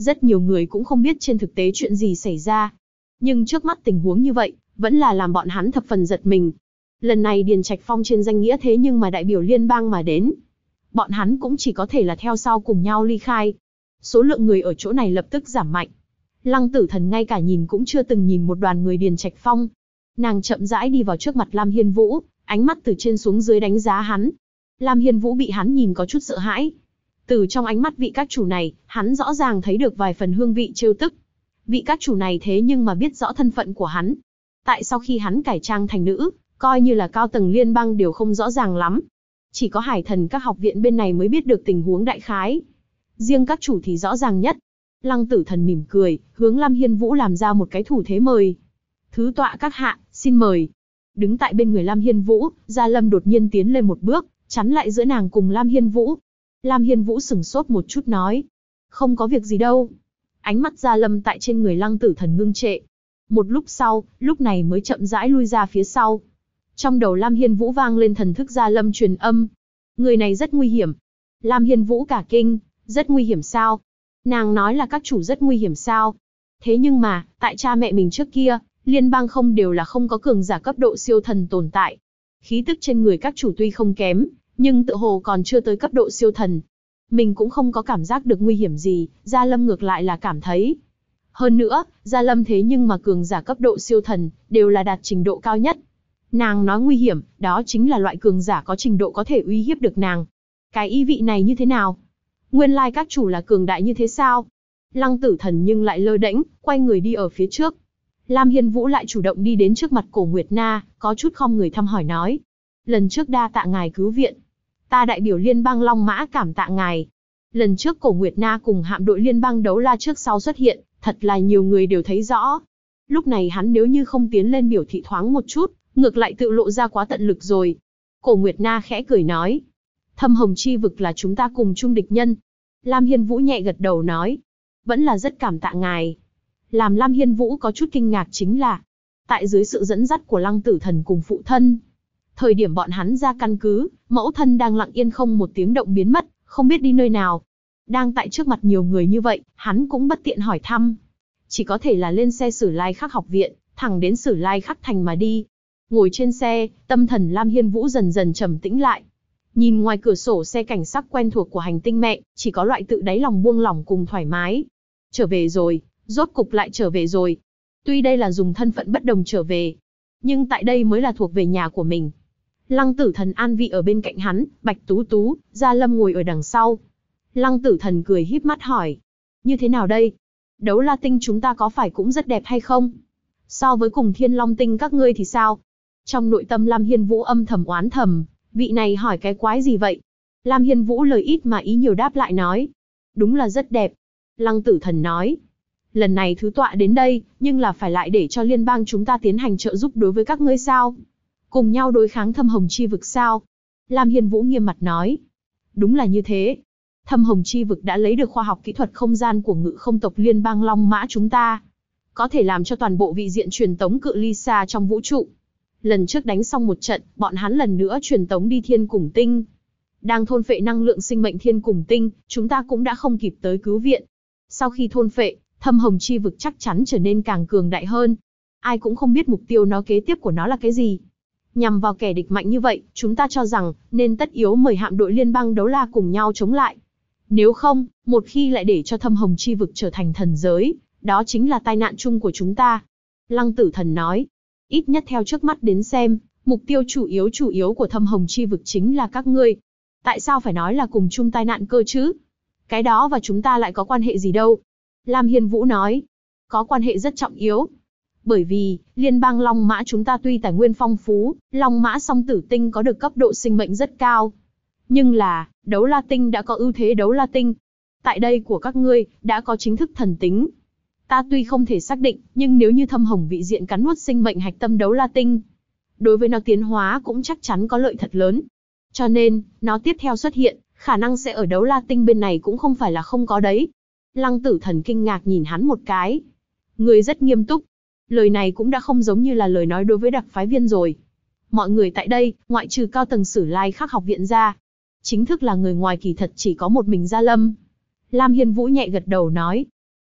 Speaker 1: Rất nhiều người cũng không biết trên thực tế chuyện gì xảy ra. Nhưng trước mắt tình huống như vậy, vẫn là làm bọn hắn thập phần giật mình. Lần này Điền Trạch Phong trên danh nghĩa thế nhưng mà đại biểu liên bang mà đến. Bọn hắn cũng chỉ có thể là theo sau cùng nhau ly khai. Số lượng người ở chỗ này lập tức giảm mạnh. Lăng Tử Thần ngay cả nhìn cũng chưa từng nhìn một đoàn người Điền Trạch Phong. Nàng chậm rãi đi vào trước mặt Lam Hiên Vũ, ánh mắt từ trên xuống dưới đánh giá hắn. Lam Hiên Vũ bị hắn nhìn có chút sợ hãi. Từ trong ánh mắt vị các chủ này, hắn rõ ràng thấy được vài phần hương vị trêu tức. Vị các chủ này thế nhưng mà biết rõ thân phận của hắn. Tại sao khi hắn cải trang thành nữ, coi như là cao tầng liên bang đều không rõ ràng lắm. Chỉ có Hải Thần các học viện bên này mới biết được tình huống đại khái. Riêng các chủ thì rõ ràng nhất. Lăng Tử Thần mỉm cười, hướng Lam Hiên Vũ làm ra một cái thủ thế mời. Thứ tọa các hạ, xin mời. Đứng tại bên người Lam Hiên Vũ, Gia Lâm đột nhiên tiến lên một bước, chắn lại giữa nàng cùng Lam Hiên Vũ. Lam Hiên Vũ sửng sốt một chút nói. Không có việc gì đâu. Ánh mắt Gia Lâm tại trên người Lăng Tử Thần ngưng trệ. Một lúc sau, lúc này mới chậm rãi lui ra phía sau. Trong đầu Lam Hiên Vũ vang lên thần thức Gia Lâm truyền âm. Người này rất nguy hiểm. Lam Hiên Vũ cả kinh, rất nguy hiểm sao? Nàng nói là các chủ rất nguy hiểm sao? Thế nhưng mà, tại cha mẹ mình trước kia, liên bang không đều là không có cường giả cấp độ siêu thần tồn tại. Khí tức trên người các chủ tuy không kém, nhưng tự hồ còn chưa tới cấp độ siêu thần. Mình cũng không có cảm giác được nguy hiểm gì, Gia Lâm ngược lại là cảm thấy. Hơn nữa, Gia Lâm thế nhưng mà cường giả cấp độ siêu thần, đều là đạt trình độ cao nhất. Nàng nói nguy hiểm, đó chính là loại cường giả có trình độ có thể uy hiếp được nàng. Cái ý vị này như thế nào? Nguyên lai các chủ là cường đại như thế sao? Lăng Tử Thần nhưng lại lơ đễnh, quay người đi ở phía trước. Lam Hiên Vũ lại chủ động đi đến trước mặt Cổ Nguyệt Na, có chút khom người thăm hỏi nói. Lần trước đa tạ ngài cứu viện. Ta đại biểu liên bang Long Mã cảm tạ ngài. Lần trước Cổ Nguyệt Na cùng hạm đội liên bang đấu la trước sau xuất hiện, thật là nhiều người đều thấy rõ. Lúc này hắn nếu như không tiến lên biểu thị thoáng một chút, ngược lại tự lộ ra quá tận lực rồi. Cổ Nguyệt Na khẽ cười nói. Thâm Hồng Chi Vực là chúng ta cùng chung địch nhân. Lam Hiên Vũ nhẹ gật đầu nói. Vẫn là rất cảm tạ ngài. Làm Lam Hiên Vũ có chút kinh ngạc chính là, tại dưới sự dẫn dắt của Lăng Tử Thần cùng phụ thân, thời điểm bọn hắn ra căn cứ, mẫu thân đang lặng yên không một tiếng động biến mất, không biết đi nơi nào. Đang tại trước mặt nhiều người như vậy, hắn cũng bất tiện hỏi thăm. Chỉ có thể là lên xe Sử Lai Khắc học viện, thẳng đến Sử Lai Khắc thành mà đi. Ngồi trên xe, tâm thần Lam Hiên Vũ dần dần trầm tĩnh lại. Nhìn ngoài cửa sổ xe cảnh sắc quen thuộc của hành tinh mẹ, chỉ có loại tự đáy lòng buông lỏng cùng thoải mái. Trở về rồi, rốt cục lại trở về rồi. Tuy đây là dùng thân phận bất đồng trở về, nhưng tại đây mới là thuộc về nhà của mình. Lăng Tử Thần an vị ở bên cạnh hắn, Bạch Tú Tú, Gia Lâm ngồi ở đằng sau. Lăng Tử Thần cười híp mắt hỏi. Như thế nào đây? Đấu La Tinh chúng ta có phải cũng rất đẹp hay không? So với cùng Thiên Long Tinh các ngươi thì sao? Trong nội tâm Lam Hiên Vũ âm thầm oán thầm, vị này hỏi cái quái gì vậy? Lam Hiên Vũ lời ít mà ý nhiều đáp lại nói. Đúng là rất đẹp. Lăng Tử Thần nói. Lần này thứ tọa đến đây, nhưng là phải lại để cho liên bang chúng ta tiến hành trợ giúp đối với các ngươi sao? Cùng nhau đối kháng Thâm Hồng Chi Vực sao? Lam Hiên Vũ nghiêm mặt nói. Đúng là như thế. Thâm Hồng Chi Vực đã lấy được khoa học kỹ thuật không gian của Ngự Không tộc liên bang Long Mã chúng ta. Có thể làm cho toàn bộ vị diện truyền tống cự ly xa trong vũ trụ. Lần trước đánh xong một trận, bọn hắn lần nữa truyền tống đi Thiên Củng Tinh. Đang thôn phệ năng lượng sinh mệnh Thiên Củng Tinh, chúng ta cũng đã không kịp tới cứu viện. Sau khi thôn phệ, Thâm Hồng Chi Vực chắc chắn trở nên càng cường đại hơn. Ai cũng không biết mục tiêu nó kế tiếp của nó là cái gì. Nhằm vào kẻ địch mạnh như vậy, chúng ta cho rằng nên tất yếu mời hạm đội liên bang đấu la cùng nhau chống lại. Nếu không, một khi lại để cho Thâm Hồng Chi Vực trở thành thần giới, đó chính là tai nạn chung của chúng ta. Lăng Tử Thần nói, ít nhất theo trước mắt đến xem, mục tiêu chủ yếu của Thâm Hồng Chi Vực chính là các ngươi. Tại sao phải nói là cùng chung tai nạn cơ chứ? Cái đó và chúng ta lại có quan hệ gì đâu? Lam Hiên Vũ nói, có quan hệ rất trọng yếu. Bởi vì, liên bang Long Mã chúng ta tuy tài nguyên phong phú, Long Mã song tử tinh có được cấp độ sinh mệnh rất cao. Nhưng là, Đấu La Tinh đã có ưu thế Đấu La Tinh. Tại đây của các ngươi, đã có chính thức thần tính. Ta tuy không thể xác định, nhưng nếu như Thâm Hồng vị diện cắn nuốt sinh mệnh hạch tâm Đấu La Tinh, đối với nó tiến hóa cũng chắc chắn có lợi thật lớn. Cho nên, nó tiếp theo xuất hiện, khả năng sẽ ở Đấu La Tinh bên này cũng không phải là không có đấy. Lăng Tử Thần kinh ngạc nhìn hắn một cái. Người rất nghiêm túc. Lời này cũng đã không giống như là lời nói đối với đặc phái viên rồi. Mọi người tại đây, ngoại trừ cao tầng Sử Lai Khắc học viện ra, chính thức là người ngoài kỳ thật chỉ có một mình Gia Lâm. Lam Hiên Vũ nhẹ gật đầu nói.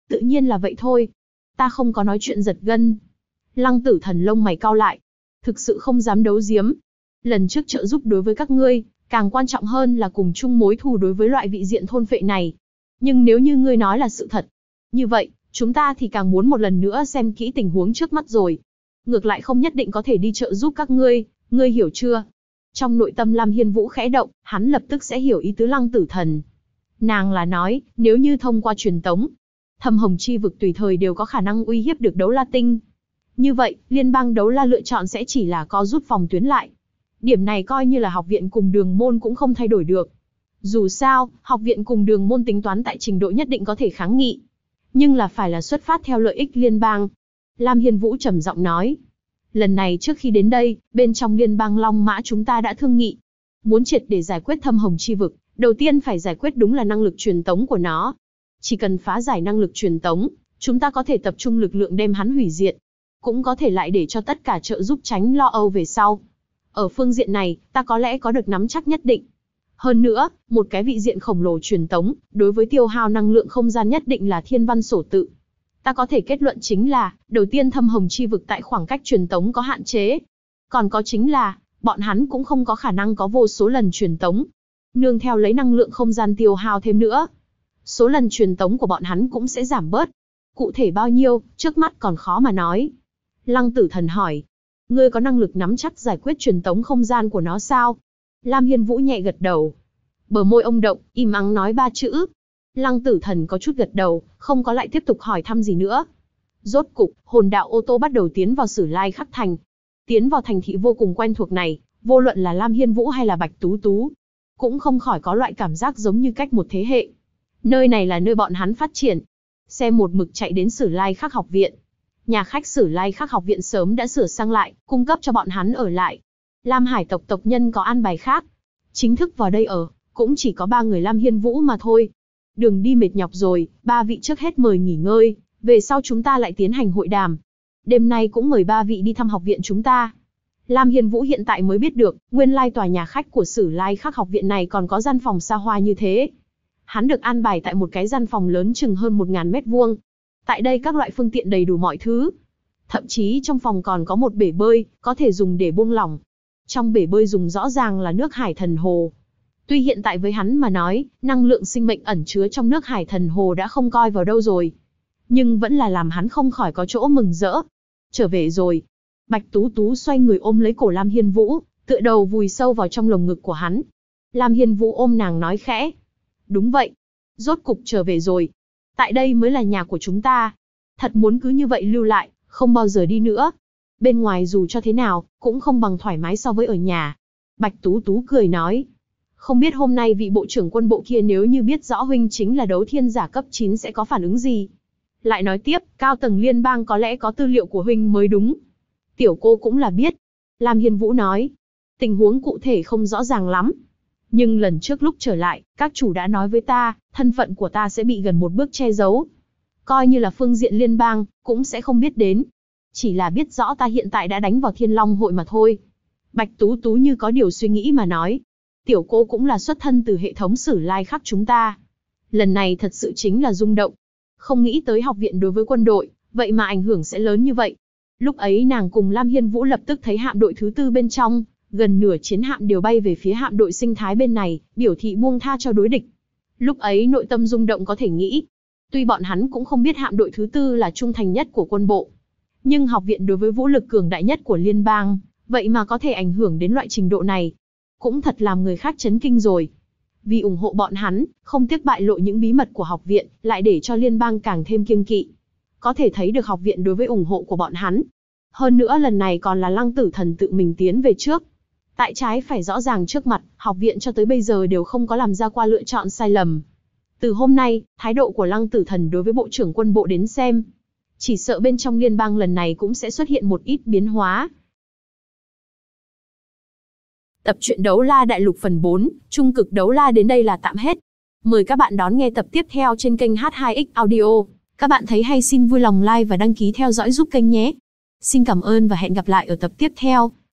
Speaker 1: Tự nhiên là vậy thôi. Ta không có nói chuyện giật gân. Lăng Tử Thần lông mày cau lại. Thực sự không dám đấu giếm. Lần trước trợ giúp đối với các ngươi, càng quan trọng hơn là cùng chung mối thù đối với loại vị diện thôn phệ này. Nhưng nếu như ngươi nói là sự thật, như vậy, chúng ta thì càng muốn một lần nữa xem kỹ tình huống trước mắt rồi. Ngược lại không nhất định có thể đi trợ giúp các ngươi hiểu chưa? Trong nội tâm Lam Hiên Vũ khẽ động, hắn lập tức sẽ hiểu ý tứ Lăng Tử Thần. Nàng là nói, nếu như thông qua truyền tống, Thâm Hồng Chi vực tùy thời đều có khả năng uy hiếp được Đấu La Tinh. Như vậy, liên bang Đấu La lựa chọn sẽ chỉ là co rút phòng tuyến lại. Điểm này coi như là học viện cùng đường môn cũng không thay đổi được. Dù sao, học viện cùng đường môn tính toán tại trình độ nhất định có thể kháng nghị. Nhưng là phải là xuất phát theo lợi ích liên bang. Lam Hiên Vũ trầm giọng nói. Lần này trước khi đến đây, bên trong liên bang Long Mã chúng ta đã thương nghị. Muốn triệt để giải quyết Thâm Hồng Chi vực, đầu tiên phải giải quyết đúng là năng lực truyền tống của nó. Chỉ cần phá giải năng lực truyền tống, chúng ta có thể tập trung lực lượng đem hắn hủy diệt. Cũng có thể lại để cho tất cả trợ giúp tránh lo âu về sau. Ở phương diện này, ta có lẽ có được nắm chắc nhất định. Hơn nữa, một cái vị diện khổng lồ truyền tống, đối với tiêu hao năng lượng không gian nhất định là thiên văn sổ tự. Ta có thể kết luận chính là, đầu tiên Thâm Hồng Chi vực tại khoảng cách truyền tống có hạn chế. Còn có chính là, bọn hắn cũng không có khả năng có vô số lần truyền tống. Nương theo lấy năng lượng không gian tiêu hao thêm nữa. Số lần truyền tống của bọn hắn cũng sẽ giảm bớt. Cụ thể bao nhiêu, trước mắt còn khó mà nói. Lăng Tử Thần hỏi. Ngươi có năng lực nắm chắc giải quyết truyền tống không gian của nó sao? Lam Hiên Vũ nhẹ gật đầu. Bờ môi ông động, im ắng nói 3 chữ. Lăng Tử Thần có chút gật đầu, không có lại tiếp tục hỏi thăm gì nữa. Rốt cục, hồn đạo ô tô bắt đầu tiến vào Sử Lai Khắc Thành. Tiến vào thành thị vô cùng quen thuộc này, vô luận là Lam Hiên Vũ hay là Bạch Tú Tú, cũng không khỏi có loại cảm giác giống như cách một thế hệ. Nơi này là nơi bọn hắn phát triển. Xe một mực chạy đến Sử Lai Khắc học viện. Nhà khách Sử Lai Khắc học viện sớm đã sửa sang lại, cung cấp cho bọn hắn ở lại. Lam Hải tộc tộc nhân có an bài khác. Chính thức vào đây ở, cũng chỉ có 3 người Lam Hiên Vũ mà thôi. Đường đi mệt nhọc rồi, 3 vị trước hết mời nghỉ ngơi, về sau chúng ta lại tiến hành hội đàm. Đêm nay cũng mời 3 vị đi thăm học viện chúng ta. Lam Hiên Vũ hiện tại mới biết được, nguyên lai tòa nhà khách của Sử Lai Khắc học viện này còn có gian phòng xa hoa như thế. Hắn được an bài tại một cái gian phòng lớn chừng hơn 1000 mét vuông. Tại đây các loại phương tiện đầy đủ mọi thứ. Thậm chí trong phòng còn có một bể bơi, có thể dùng để buông lỏng. Trong bể bơi dùng rõ ràng là nước Hải Thần Hồ. Tuy hiện tại với hắn mà nói, năng lượng sinh mệnh ẩn chứa trong nước Hải Thần Hồ đã không coi vào đâu rồi. Nhưng vẫn là làm hắn không khỏi có chỗ mừng rỡ. Trở về rồi. Bạch Tú Tú xoay người ôm lấy cổ Lam Hiên Vũ, tựa đầu vùi sâu vào trong lồng ngực của hắn. Lam Hiên Vũ ôm nàng nói khẽ. Đúng vậy. Rốt cục trở về rồi. Tại đây mới là nhà của chúng ta. Thật muốn cứ như vậy lưu lại, không bao giờ đi nữa. Bên ngoài dù cho thế nào, cũng không bằng thoải mái so với ở nhà. Bạch Tú Tú cười nói. Không biết hôm nay vị bộ trưởng quân bộ kia nếu như biết rõ huynh chính là đấu thiên giả cấp 9 sẽ có phản ứng gì. Lại nói tiếp, cao tầng liên bang có lẽ có tư liệu của huynh mới đúng. Tiểu cô cũng là biết. Lam Hiên Vũ nói. Tình huống cụ thể không rõ ràng lắm. Nhưng lần trước lúc trở lại, các chủ đã nói với ta, thân phận của ta sẽ bị gần một bước che giấu. Coi như là phương diện liên bang, cũng sẽ không biết đến. Chỉ là biết rõ ta hiện tại đã đánh vào Thiên Long hội mà thôi. Bạch Tú Tú như có điều suy nghĩ mà nói. Tiểu cô cũng là xuất thân từ hệ thống Sử Lai Khắc chúng ta. Lần này thật sự chính là rung động. Không nghĩ tới học viện đối với quân đội, vậy mà ảnh hưởng sẽ lớn như vậy. Lúc ấy nàng cùng Lam Hiên Vũ lập tức thấy hạm đội thứ 4 bên trong, gần nửa chiến hạm đều bay về phía hạm đội sinh thái bên này, biểu thị buông tha cho đối địch. Lúc ấy nội tâm rung động có thể nghĩ. Tuy bọn hắn cũng không biết hạm đội thứ 4 là trung thành nhất của quân bộ. Nhưng học viện đối với vũ lực cường đại nhất của liên bang, vậy mà có thể ảnh hưởng đến loại trình độ này. Cũng thật làm người khác chấn kinh rồi. Vì ủng hộ bọn hắn, không tiếc bại lộ những bí mật của học viện, lại để cho liên bang càng thêm kiêng kỵ. Có thể thấy được học viện đối với ủng hộ của bọn hắn. Hơn nữa lần này còn là Lăng Tử Thần tự mình tiến về trước. Tại trái phải rõ ràng trước mặt, học viện cho tới bây giờ đều không có làm ra qua lựa chọn sai lầm. Từ hôm nay, thái độ của Lăng Tử Thần đối với bộ trưởng quân bộ đến xem, chỉ sợ bên trong liên bang lần này cũng sẽ xuất hiện một ít biến hóa. Tập truyện Đấu La Đại Lục phần 4, Trung cực Đấu La đến đây là tạm hết. Mời các bạn đón nghe tập tiếp theo trên kênh H2X Audio. Các bạn thấy hay xin vui lòng like và đăng ký theo dõi giúp kênh nhé. Xin cảm ơn và hẹn gặp lại ở tập tiếp theo.